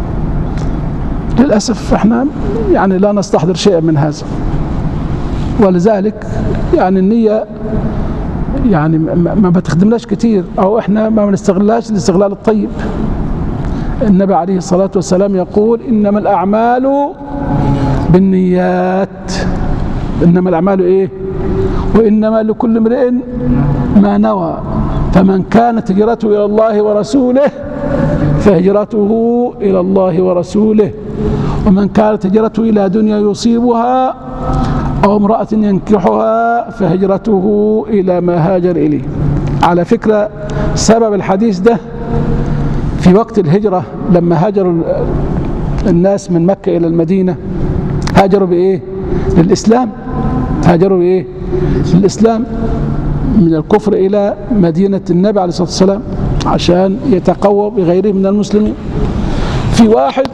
للأسف احنا يعني لا نستحضر شيئا من هذا، ولذلك يعني النية يعني ما بتخدمناش كتير، أو احنا ما بنستغلهاش الاستغلال الطيب. النبي عليه الصلاة والسلام يقول إنما الأعمال بالنيات. إنما الأعمال إيه؟ وإنما لكل امرئ ما نوى، فمن كانت هجرته إلى الله ورسوله فهجرته إلى الله ورسوله، ومن كانت هجرته إلى دنيا يصيبها أو امرأة ينكحها فهجرته إلى ما هاجر إليه. على فكرة سبب الحديث ده في وقت الهجرة لما هاجروا الناس من مكة إلى المدينة، هاجروا بإيه؟ للإسلام. هاجروا بإيه؟ للإسلام، من الكفر إلى مدينة النبي عليه الصلاة والسلام عشان يتقوى بغيره من المسلمين. في واحد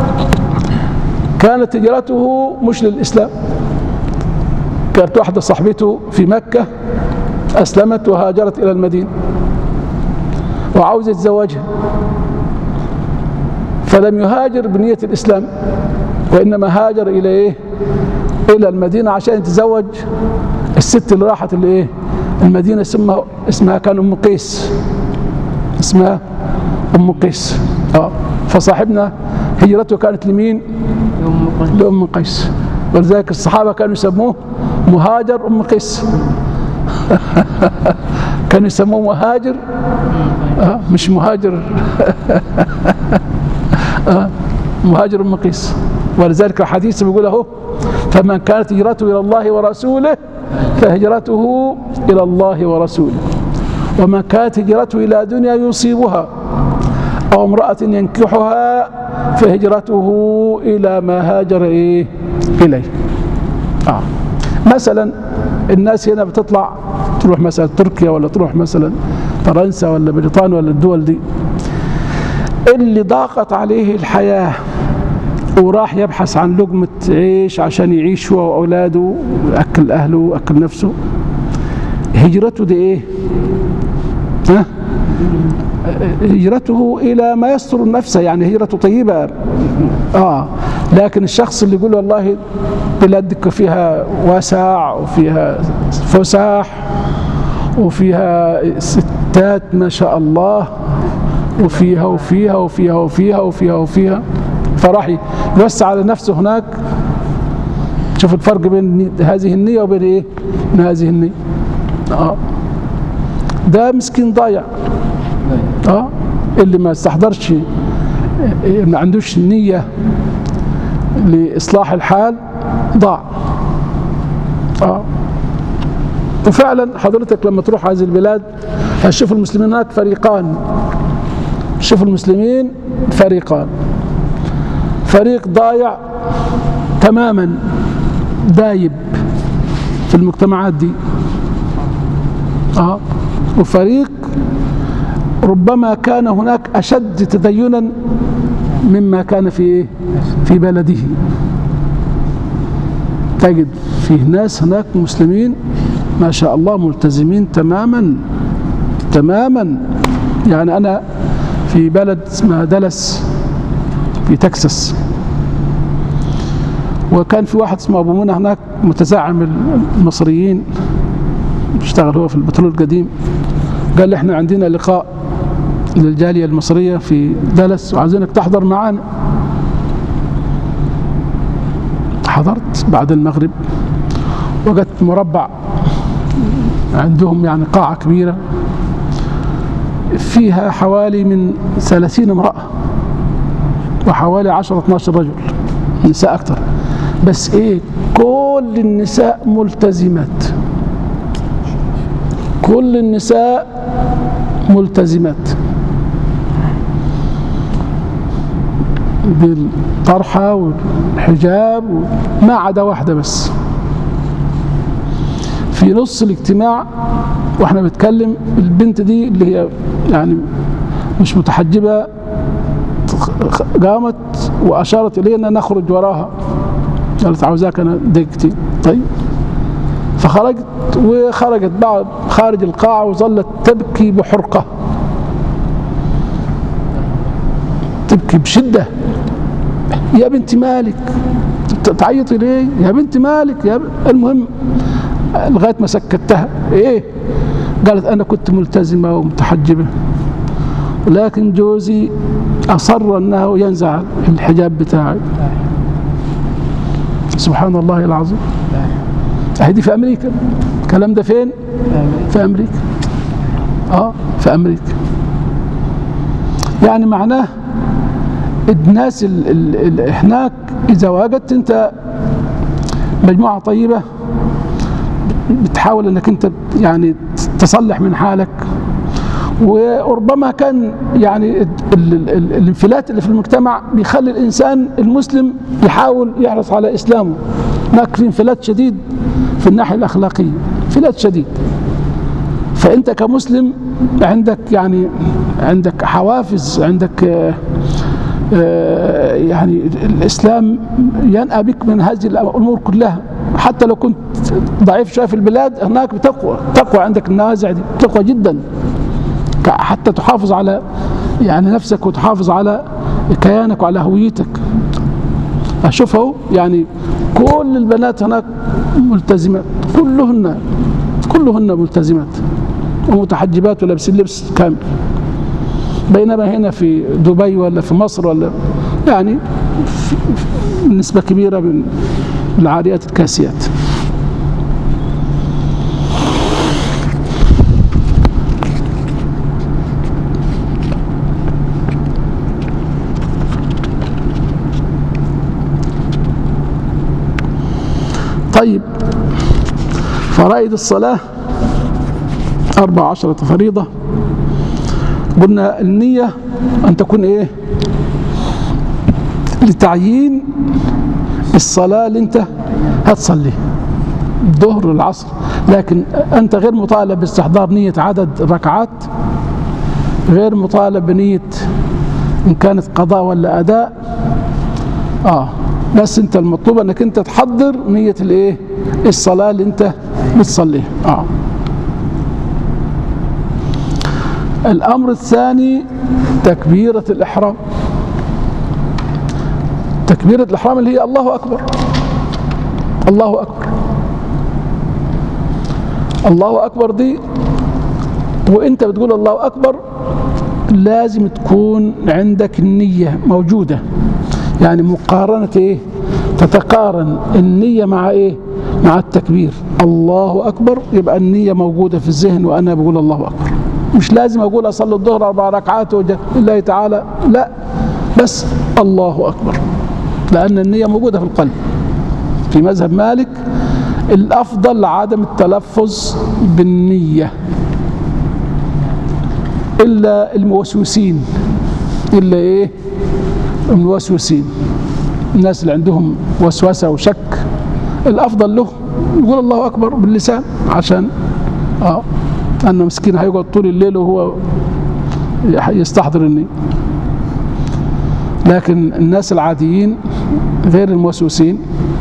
كانت هجرته مش للإسلام، كانت واحدة صاحبته في مكة أسلمت وهاجرت إلى المدينة وعاوز يتزوجها، فلم يهاجر بنية الإسلام، وإنما هاجر إلى إيه؟ إلى المدينة عشان يتزوج الست اللي راحت اللي إيه؟ المدينة اسمها كان أم قيس، اسمها أم قيس. فصاحبنا هجرته كانت لمين؟ لأم قيس، ولذلك الصحابة كانوا يسموه مهاجر أم قيس. كانوا يسموه مهاجر مش مهاجر. مهاجر أم قيس. ولذلك الحديث بيقول اهو فمن كانت هجرته إلى الله ورسوله فهجرته إلى الله ورسوله، ومن كانت هجرته إلى دنيا يصيبها أو امرأة ينكحها فهجرته إلى ما هاجر إليه. مثلا الناس هنا بتطلع تروح مثلا تركيا ولا تروح مثلا فرنسا ولا بريطانيا ولا الدول دي، اللي ضاقت عليه الحياة وراح يبحث عن لقمة عيش عشان يعيش هو وأولاده ويأكل أهله ويأكل نفسه، هجرته دي إيه؟ هجرته إلى ما يستر نفسه، يعني هجرته طيبة. لكن الشخص اللي يقول والله بلادك فيها واسع وفيها فساح وفيها ستات ما شاء الله وفيها وفيها وفيها وفيها وفيها وفيها، فراح يوسع على نفسه هناك. شوف الفرق بين هذه النية وبين ايه؟ من هذه النية. ده مسكين ضايع. اللي ما استحضرش، ما عندوش نية لإصلاح الحال ضاع. وفعلا حضرتك لما تروح هذه البلاد هتشوف المسلمين هناك فريقان. شوف المسلمين فريقان، فريق ضايع تماما دايب في المجتمعات دي، وفريق ربما كان هناك أشد تدينا مما كان في بلده. تجد فيه ناس هناك مسلمين ما شاء الله ملتزمين تماما. يعني أنا في بلد اسمها دالاس في تكساس، وكان في واحد اسمه أبو منى هناك متزعم المصريين، اشتغل هو في البترول القديم. قال لي احنا عندنا لقاء للجالية المصرية في دالاس وعايزينك تحضر معانا. حضرت بعد المغرب، وجدت مربع عندهم يعني قاعة كبيرة فيها حوالي من 30 امرأة وحوالي 10-12 رجل، نساء أكتر. بس كل النساء ملتزمات، كل النساء ملتزمات بالطرحة والحجاب، ما عدا واحدة بس. في نص الاجتماع واحنا بنتكلم، البنت دي اللي هي يعني مش متحجبة قامت وأشارت إلينا نخرج وراها، قالت عاوزاك أنا دقيقتين. طيب، فخرجت، وخرجت بعد خارج القاعة وظلت تبكي بحرقة، تبكي بشدة. يا بنت مالك تعيطي ليه؟ يا بنت مالك المهم لغاية ما سكتها. قالت أنا كنت ملتزمة ومتحجبة، ولكن جوزي أصر أنه ينزع الحجاب بتاعي. سبحان الله العظيم. هذه في أمريكا، الكلام ده فين؟ في أمريكا. في أمريكا. يعني معناه الناس هناك إذا وجدت أنت مجموعة طيبة بتحاول أنك أنت يعني تصلح من حالك، وربما كان يعني الانفلات اللي في المجتمع بيخلي الإنسان المسلم يحاول يحرص على إسلامه. هناك في انفلات شديد في الناحية الأخلاقية، انفلات شديد. فأنت كمسلم عندك حوافز، عندك يعني الإسلام ينأى بك من هذه الأمور كلها. حتى لو كنت ضعيف شوية في البلاد، هناك تقوى عندك النوازع دي، تقوى جدا، حتى تحافظ على يعني نفسك وتحافظ على كيانك وعلى هويتك. أشوفه يعني كل البنات هناك ملتزمات، كلهن ملتزمات ومتحجبات ولابسين لبس كامل، بينما هنا في دبي ولا في مصر ولا يعني نسبة كبيرة من العاريات الكاسيات. طيب، فرائض الصلاة 14 فريضة. قلنا النية أن تكون لتعيين الصلاة اللي أنت هتصلي، الظهر والعصر، لكن أنت غير مطالب باستحضار نية عدد ركعات، غير مطالب بنية إن كانت قضاء ولا أداء. بس أنت المطلوب أنك أنت تحضر نية الصلاة اللي أنت بتصليها. الأمر الثاني تكبيرة الإحرام. تكبيرة الإحرام اللي هي الله أكبر، الله أكبر، الله أكبر دي. وإنت بتقول الله أكبر لازم تكون عندك النية موجودة، يعني مقارنة تتقارن النية مع مع التكبير. الله أكبر يبقى النية موجودة في الذهن وأنا بقول الله أكبر. مش لازم أقول أصلي الظهر 4 ركعات وجه لله تعالى، لا، بس الله أكبر، لأن النية موجودة في القلب. في مذهب مالك الأفضل عدم التلفظ بالنية إلا الموسوسين، إلا الموسوسين، الناس اللي عندهم وسوسة وشك، الأفضل له يقول الله أكبر باللسان عشان أن مسكين هيقعد طول الليل وهو يستحضر النية. لكن الناس العاديين غير الموسوسين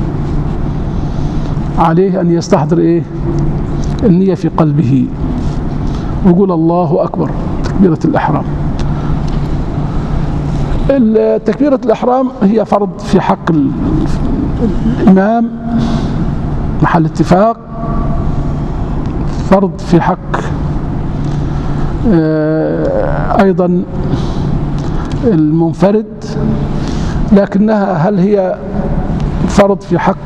عليه أن يستحضر إيه؟ النية في قلبه ويقول الله أكبر تكبيرة الإحرام. تكبيرة الإحرام هي فرض في حق الإمام محل اتفاق، فرض في حق أيضا المنفرد، لكنها هل هي فرض في حق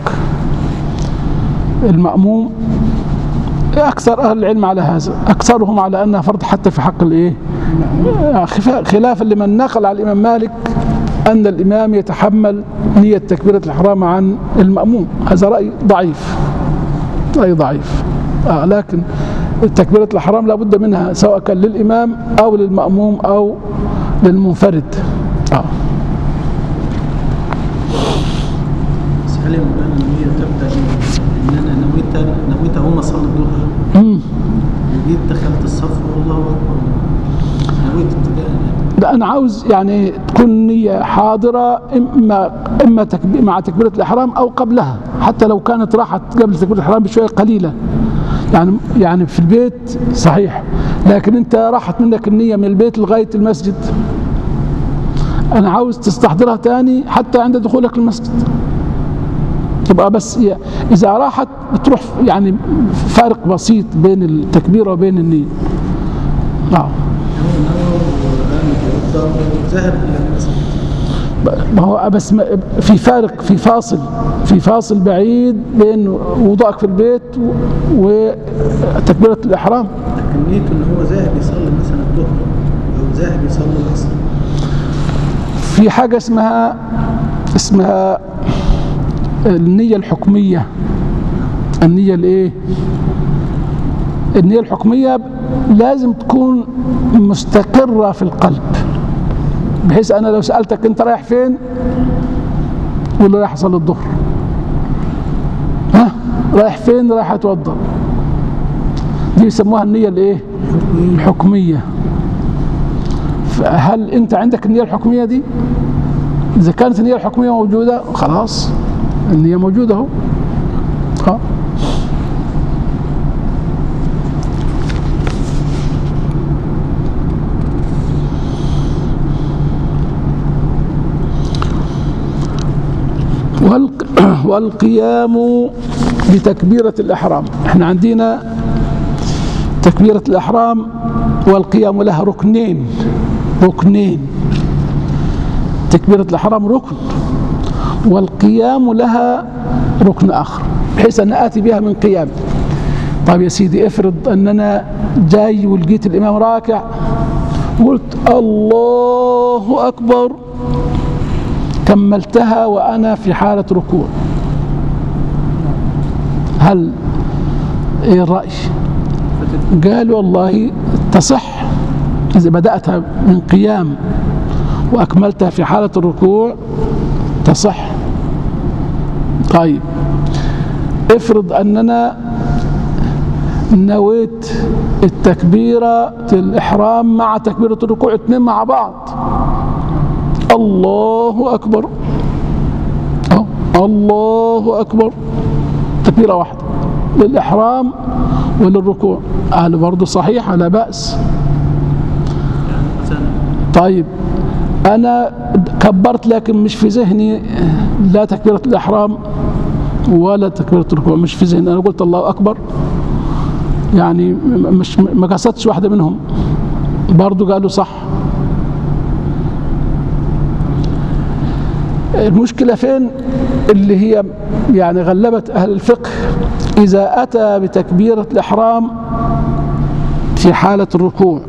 المأموم؟ أكثر أهل العلم على هذا، أكثرهم على أنها فرض حتى في حق الإيه؟ خلافا لمن نقل على الإمام مالك أن الإمام يتحمل نية تكبيرة الإحرام عن المأموم. هذا رأي ضعيف، رأي ضعيف. لكن تكبيرة الإحرام لابد منها سواء كان للإمام أو للمأموم أو للمنفرد. هل يمكن النية تبدأ إن أنا نويت أقوم أصلي الظهر وجيت دخلت الصف والله أكبر نويت ابتداء؟ لا، أنا عاوز يعني تكون نية حاضرة إما مع تكبيرة الإحرام أو قبلها، حتى لو كانت راحت قبل تكبيرة الإحرام بشوية قليلة. يعني في البيت صحيح، لكن أنت راحت منك النية من البيت لغاية المسجد، أنا عاوز تستحضرها تاني حتى عند دخولك المسجد. تبقى بس إذا راحت بتروح يعني فارق بسيط بين التكبيرة وبين النية. ما هو بس في فارق، في فاصل بعيد بين وضوءك في البيت وتكبيرة الإحرام. لكن نيته إن هو ذاهب يصلي مثلا الظهر أو ذاهب يصلي العصر. في حاجة اسمها النية الحكمية. النية الايه؟ النية الحكمية لازم تكون مستقرة في القلب، بحيث أنا لو سألتك أنت رايح فين ولا رايح أصلي الظهر، رايح فين؟ رايح أتوضأ. دي يسموها النية الايه؟ الحكمية. هل أنت عندك النية الحكمية دي؟ إذا كانت النية الحكمية موجودة خلاص النية موجودة اهو. والقيام بتكبيرة الإحرام. احنا عندنا تكبيرة الإحرام والقيام لها ركنين. تكبيرة الإحرام ركن والقيام لها ركن آخر، بحيث أن آتي بها من قيام. طيب يا سيدي، افرض أننا جاي ولقيت الإمام راكع قلت الله أكبر، كملتها وأنا في حالة ركوع، هل إيه الرأي؟ قال والله تصح إذا بدأتها من قيام وأكملتها في حالة الركوع تصح. طيب افرض أننا نويت التكبيرة الإحرام مع تكبيرة الركوع اثنين مع بعض، الله أكبر، الله أكبر، تكبيرة واحدة للإحرام وللركوع، قالوا برضه صحيح لا بأس. طيب أنا كبرت لكن مش في ذهني لا تكبيرة الإحرام ولا تكبيرة الركوع، مش في ذهني، أنا قلت الله أكبر يعني مش ما قصدتش واحدة منهم، برضه قالوا صح. المشكلة فين؟ اللي هي يعني غلبت أهل الفقه، إذا أتى بتكبيرة الإحرام في حالة الركوع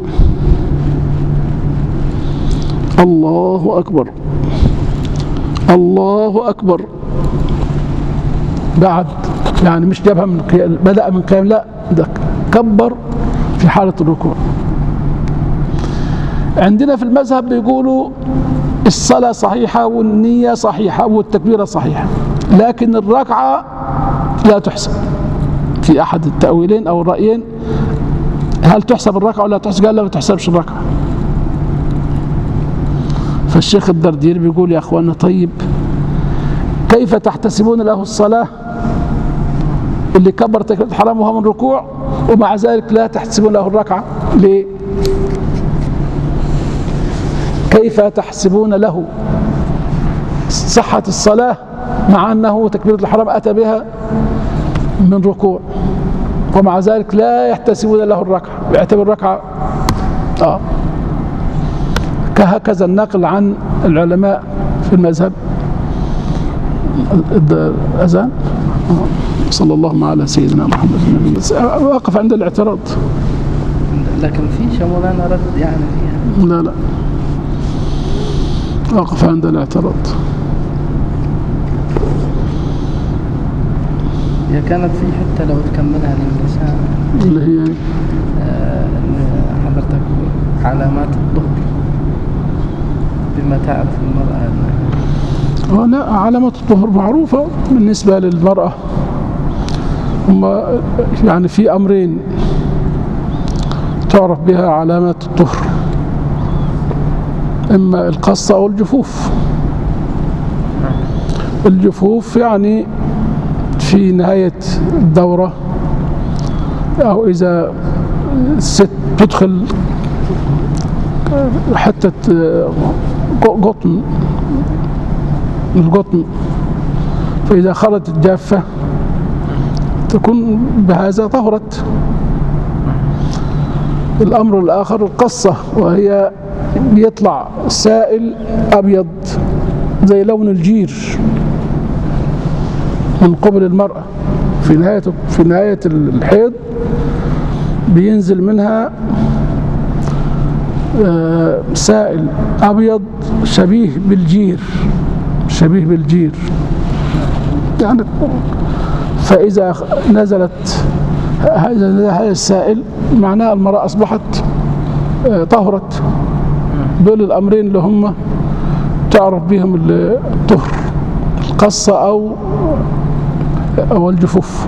الله أكبر الله أكبر، بعد يعني مش جابها من قيام، بدأ من قيام، لا ده كبر في حالة الركوع. عندنا في المذهب بيقولوا الصلاة صحيحة والنية صحيحة والتكبيرة صحيحة، لكن الركعة لا تحسب في أحد التأويلين أو الرأيين، هل تحسب الركعة ولا تحسب؟ قال لا ما تحسبش الركعة. فالشيخ الدردير بيقول يا أخوانا طيب كيف تحتسبون له الصلاة اللي كبر تكبيرة الحرام وهو من ركوع ومع ذلك لا تحتسبون له الركعة؟ ليه؟ كيف تحسبون له صحة الصلاة مع أنه تكبيرة الحرام أتى بها من ركوع ومع ذلك لا يحتسبون له الركعة، يعتبر الركعة كهكذا النقل عن العلماء في المذهب. الأذان صلى الله على سيدنا محمد النبي. واقف عند الاعتراض، لكن في شمولان رد يعني فيها. لا واقف عند الاعتراض. هي كانت في حتى لو تكملها للنساء اللي هي حضرتك علامات الظهر بما تعرف المرأة أنها لا، علامات الظهر معروفة بالنسبة للمرأة. هم يعني في أمرين تعرف بها علامات الظهر، إما القصة أو الجفوف. الجفوف يعني في نهاية الدورة أو إذا الست تدخل حتى قطن القطن، فإذا خرجت جافة تكون بهذا طهرت. الأمر الآخر القصة، وهي بيطلع سائل أبيض زي لون الجير من قبل المرأة في نهاية الحيض، بينزل منها سائل أبيض شبيه بالجير يعني. فإذا نزلت هذا السائل معناه المرأة أصبحت طهرت. دول الأمرين اللي هم تعرف بهم الطهر، القصة أو الجفوف.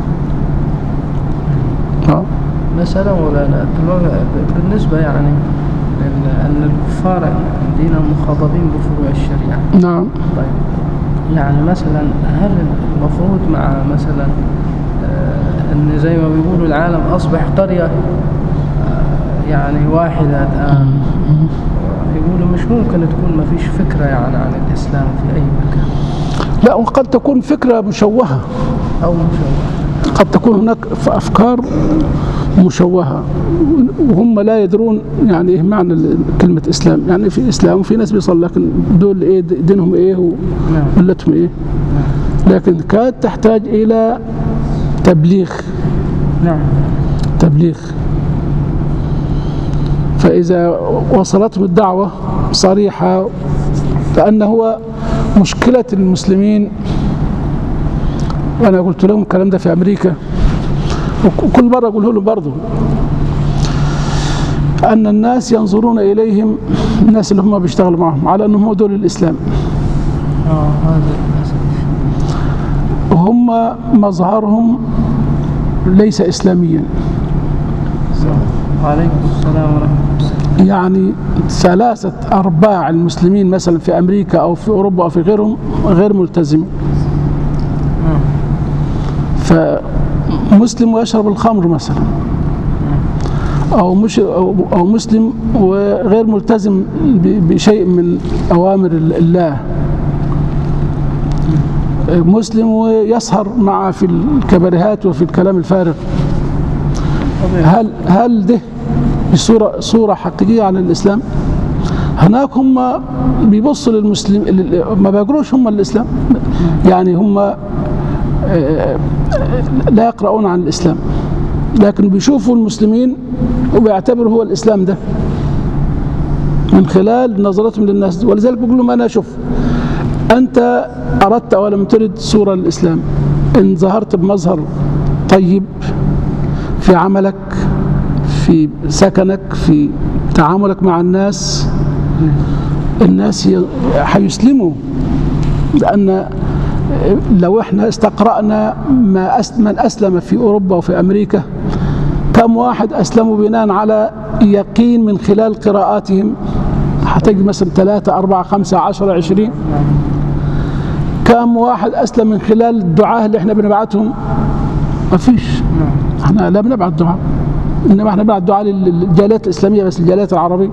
مثلا ولا بالنسبة يعني أن الكفار عندنا مخاطبين بفروع الشريعة. نعم. طيب يعني مثلا هل المفروض مع مثلا أن زي ما بيقولوا العالم أصبح قرية يعني واحدة الآن، يقولوا مش ممكن تكون ما فيش فكرة يعني عن الإسلام في أي مكان. لا، وقد تكون فكرة مشوهة أو مشوهة، قد تكون هناك أفكار مشوهة وهم لا يدرون يعني إيه معنى كلمة إسلام. يعني في إسلام وفي ناس بيصل، لكن دول إيه دينهم إيه وملتهم إيه. لكن كانت تحتاج إلى تبليغ. نعم. تبليغ. فإذا وصلتهم الدعوة صريحة، لأن هو مشكلة المسلمين، وأنا قلت لهم الكلام ده في أمريكا وكل مرة أقوله لهم برضه، أن الناس ينظرون إليهم، الناس اللي هم بيشتغلوا معهم، على أنهم دول الإسلام. هذا للأسف. وهم مظهرهم ليس إسلاميا. عليكم السلام ورحمة الله. يعني 3/4 المسلمين مثلا في أمريكا أو في أوروبا أو في غيرهم غير ملتزمين. فمسلم ويشرب الخمر مثلا، أو مسلم وغير ملتزم بشيء من أوامر الله، مسلم ويسهر مع في الكباريهات وفي الكلام الفارغ. هل ده صورة حقيقية عن الإسلام؟ هناك هم بيبصوا للمسلم، ما بيقروش هم الإسلام، يعني هم لا يقرؤون عن الإسلام، لكن بيشوفوا المسلمين وبيعتبروا هو الإسلام ده من خلال نظرتهم للناس. ولذلك بيقول لهم أنا شوف، أنت أردت أو لم ترد صورة للإسلام، إن ظهرت بمظهر طيب في عملك، في سكنك، في تعاملك مع الناس حيسلموا. لأن لو احنا استقرأنا من أسلم في أوروبا وفي أمريكا كم واحد أسلموا بناء على يقين من خلال قراءاتهم؟ هتجد مثلا 3 4 5 10 20. كم واحد أسلم من خلال الدعاة اللي احنا بنبعتهم؟ ما فيش. احنا لا بنبعت دعاة، إنما احنا بنبعت دعاة للجاليات الإسلامية بس، الجاليات العربية.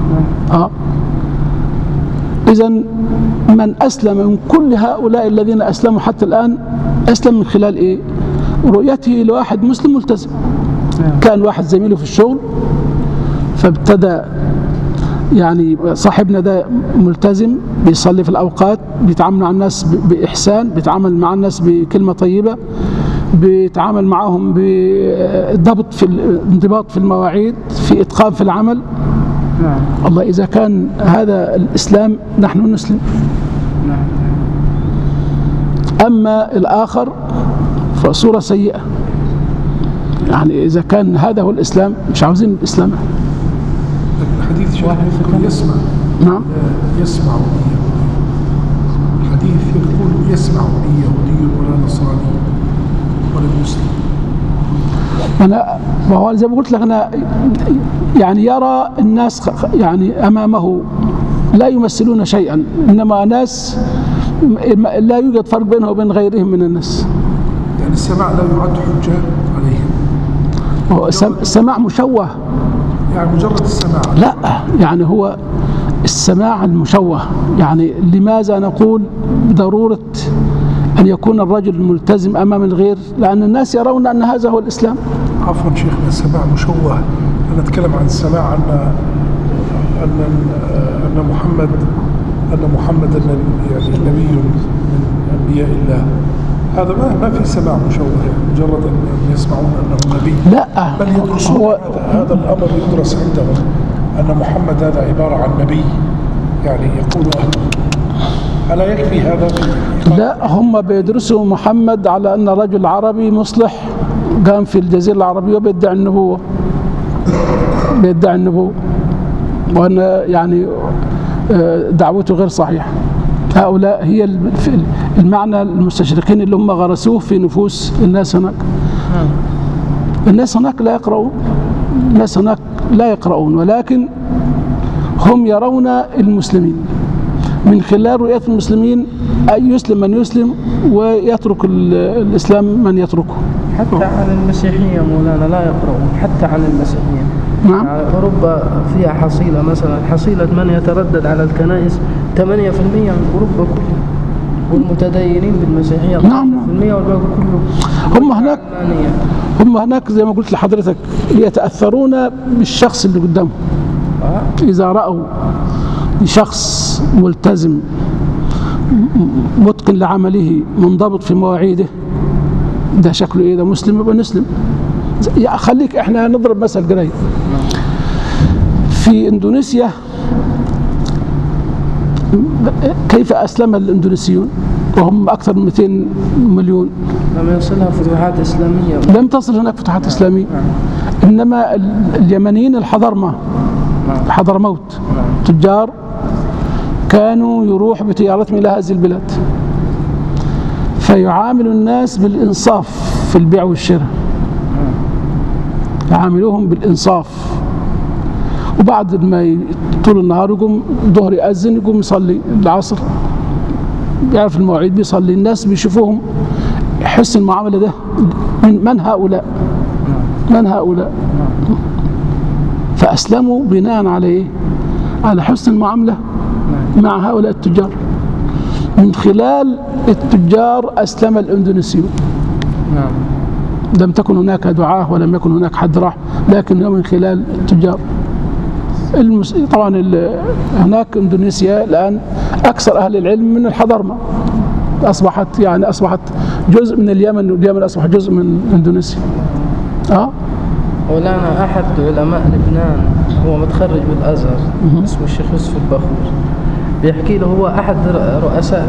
إذن من أسلم من كل هؤلاء الذين أسلموا حتى الآن أسلم من خلال إيه؟ رؤيته لواحد مسلم ملتزم. كان واحد زميله في الشغل فابتدى يعني صاحبنا ده ملتزم، بيصلي في الأوقات، بيتعامل مع الناس بإحسان، بيتعامل مع الناس بكلمة طيبة، بيتعامل معهم بضبط في الانضباط في المواعيد، في إتقان في العمل. الله، إذا كان هذا الإسلام نحن نسلم. أما الآخر فصورة سيئة. يعني إذا كان هذا هو الإسلام مش عاوزين الإسلام. الحديث يقول يسمع. نعم. يسمع بي يهودي. الحديث يقول يسمع بي يهودي ولا نصراني ولا مسلم. وهو زي ما قلت لك، أنا يعني يرى الناس يعني أمامه لا يمثلون شيئا، إنما ناس لا يوجد فرق بينه وبين غيرهم من الناس. يعني السماع لا يعد حجة عليهم. السماع مشوه. يعني مجرد السماع. لا، يعني هو السماع المشوه. يعني لماذا نقول ضرورة أن يكون الرجل ملتزم أمام الغير؟ لأن الناس يرون أن هذا هو الإسلام. عفوا شيخنا، السماع مشوه. أنا أتكلم عن السماع أن محمد يعني نبي من أنبياء الله. هذا ما في سماع مشوه، يعني مجرد أن يسمعون أنه نبي. لا، بل يدرسون هذا الأمر يدرس عندهم أن محمد هذا عبارة عن نبي، يعني يقول ألا يكفي هذا؟ لا، هم بيدرسوا محمد على أن رجل عربي مصلح قام في الجزيرة العربية وبيدعي النبوة، وأن يعني دعوته غير صحيحة. هؤلاء هي المعنى المستشرقين اللي هم غرسوه في نفوس الناس هناك. الناس هناك لا يقرؤون، ولكن هم يرون المسلمين من خلال رؤية المسلمين، أن يسلم من يسلم ويترك الإسلام من يتركه. حتى عن المسيحية مولانا لا يقرؤون، حتى عن المسيحية. نعم. يعني أوروبا فيها حصيلة، مثلا حصيلة من يتردد على الكنائس 8% من أوروبا كلها، والمتدينين بالمسيحية 5% والباقي كله هم هناك زي ما قلت لحضرتك يتأثرون بالشخص اللي قدامهم. إذا رأوا شخص ملتزم متقن لعمله منضبط في مواعيده، ده شكله إيه؟ ده مسلم، يبقى نسلم. خليك احنا نضرب مثل قريب. في اندونيسيا كيف اسلم الاندونيسيون وهم اكثر من 200 مليون؟ لم يصلها فتوحات اسلاميه، لم تصل هناك فتوحات اسلاميه. انما اليمنيين الحضرموت تجار كانوا يروح بتجارتهم الى هذه البلاد، فيعامل الناس بالانصاف في البيع والشراء، يعاملوهم بالإنصاف. وبعد ما طول النهار يقوم الظهر يأذن يقوم يصلي العصر، يعرف المواعيد بيصلي. الناس بيشوفوهم يحس المعاملة ده من هؤلاء فأسلموا بناء على إيه؟ على حسن المعاملة مع هؤلاء التجار. من خلال التجار أسلم الإندونيسيون. نعم. لم تكن هناك دعاة ولم يكن هناك حد راح، لكن هو من خلال التجار. طبعا هناك اندونيسيا الآن أكثر أهل العلم من الحضرمة، أصبحت جزء من اليمن، واليمن أصبح جزء من اندونيسيا. مولانا أحد علماء لبنان هو متخرج بالأزهر اسمه الشيخ يوسف البخور، بيحكي له هو أحد رؤساء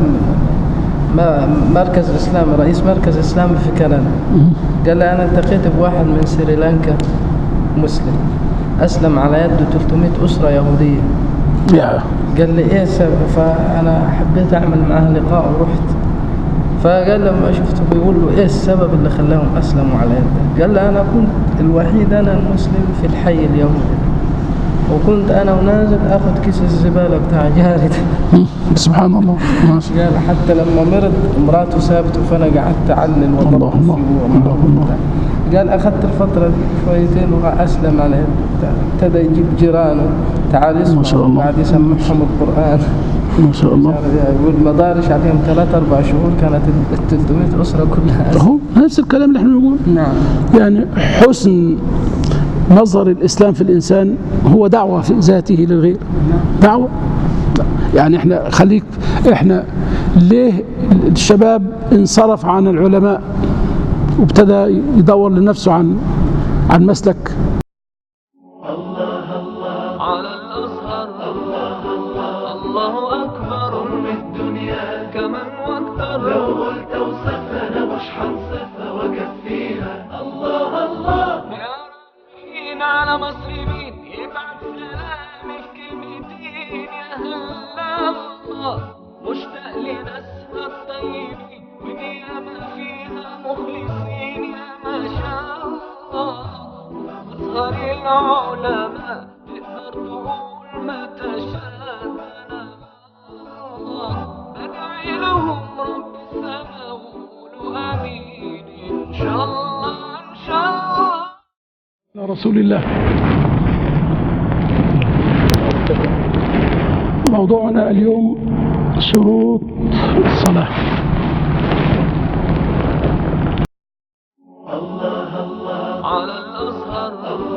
مركز إسلامي، رئيس مركز إسلامي في كندا. قال لي أنا التقيت بواحد من سريلانكا مسلم أسلم على يده 300 أسرة يهودية. قال لي إيه السبب؟ فأنا حبيت أعمل معه لقاء ورحت، فقال لما شفته بيقول له ايه السبب اللي خلاهم اسلموا على يدك؟ قال له انا كنت الوحيد، انا المسلم في الحي اليهودي، وكنت انا ونازل اخذ كيس الزباله بتاع جاري ده. سبحان الله. ماشي. قال حتى لما مرض مراته سابته فانا قعدت اعلل وضرب الله الله الله الله. قال اخذت الفتره دي شويتين وراح اسلم على يده. ابتدى يجيب جيرانه تعال ما شاء اسمع، الله. بعد يسمعهم القران. ما شاء الله. يقول مدارش عليهم 3-4 شهور كانت ال 300 اسره كلها. هو نفس الكلام اللي احنا بنقول. نعم. يعني حسن نظر الإسلام في الإنسان هو دعوة في ذاته للغير. دعوة. يعني احنا ليه الشباب انصرف عن العلماء وابتدى يدور لنفسه عن مسلك؟ على الأزهر الله أكبر من الدنيا كمن واكتر، لو قلت وصفنا مش حنصفها وكفيها. الله الله يا رايحين على مصر مين يبعت سلامي في كلمتين يا هلا الله، مشتاق لناسها الطيبين ونيامة فيها مخلصين يا ما شاء الله. أزهر العلماء تقدر تقول ما تشاء، بدعي لهم رب السماء وقولوا آمين إن شاء الله إن شاء الله. يا رسول الله. موضوعنا اليوم شروط الصلاة. على الأزهر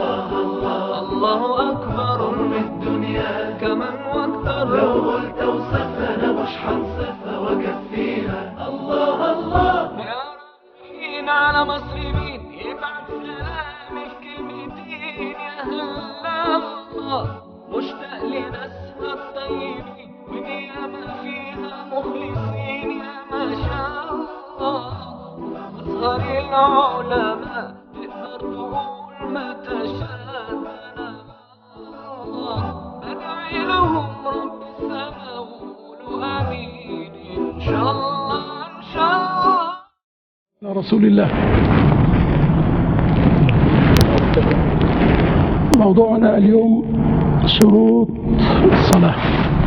الله أكبر من الدنيا كمن واكتر، لو قلت وصفنا مش حنصفها وكفيها. الله الله يا رايحين على مصر مين يبعت سلامي في كلمتين يا هلا الله، مشتاق لناسها الطيبين ونيامة فيها مخلصين يا ما شاء الله. أزهر العلماء تقدر تقول ما تشاء، بدعي لهم رب السماء وقولوا آمين إن شاء الله إن شاء الله. يا رسول الله. موضوعنا اليوم شروط الصلاة.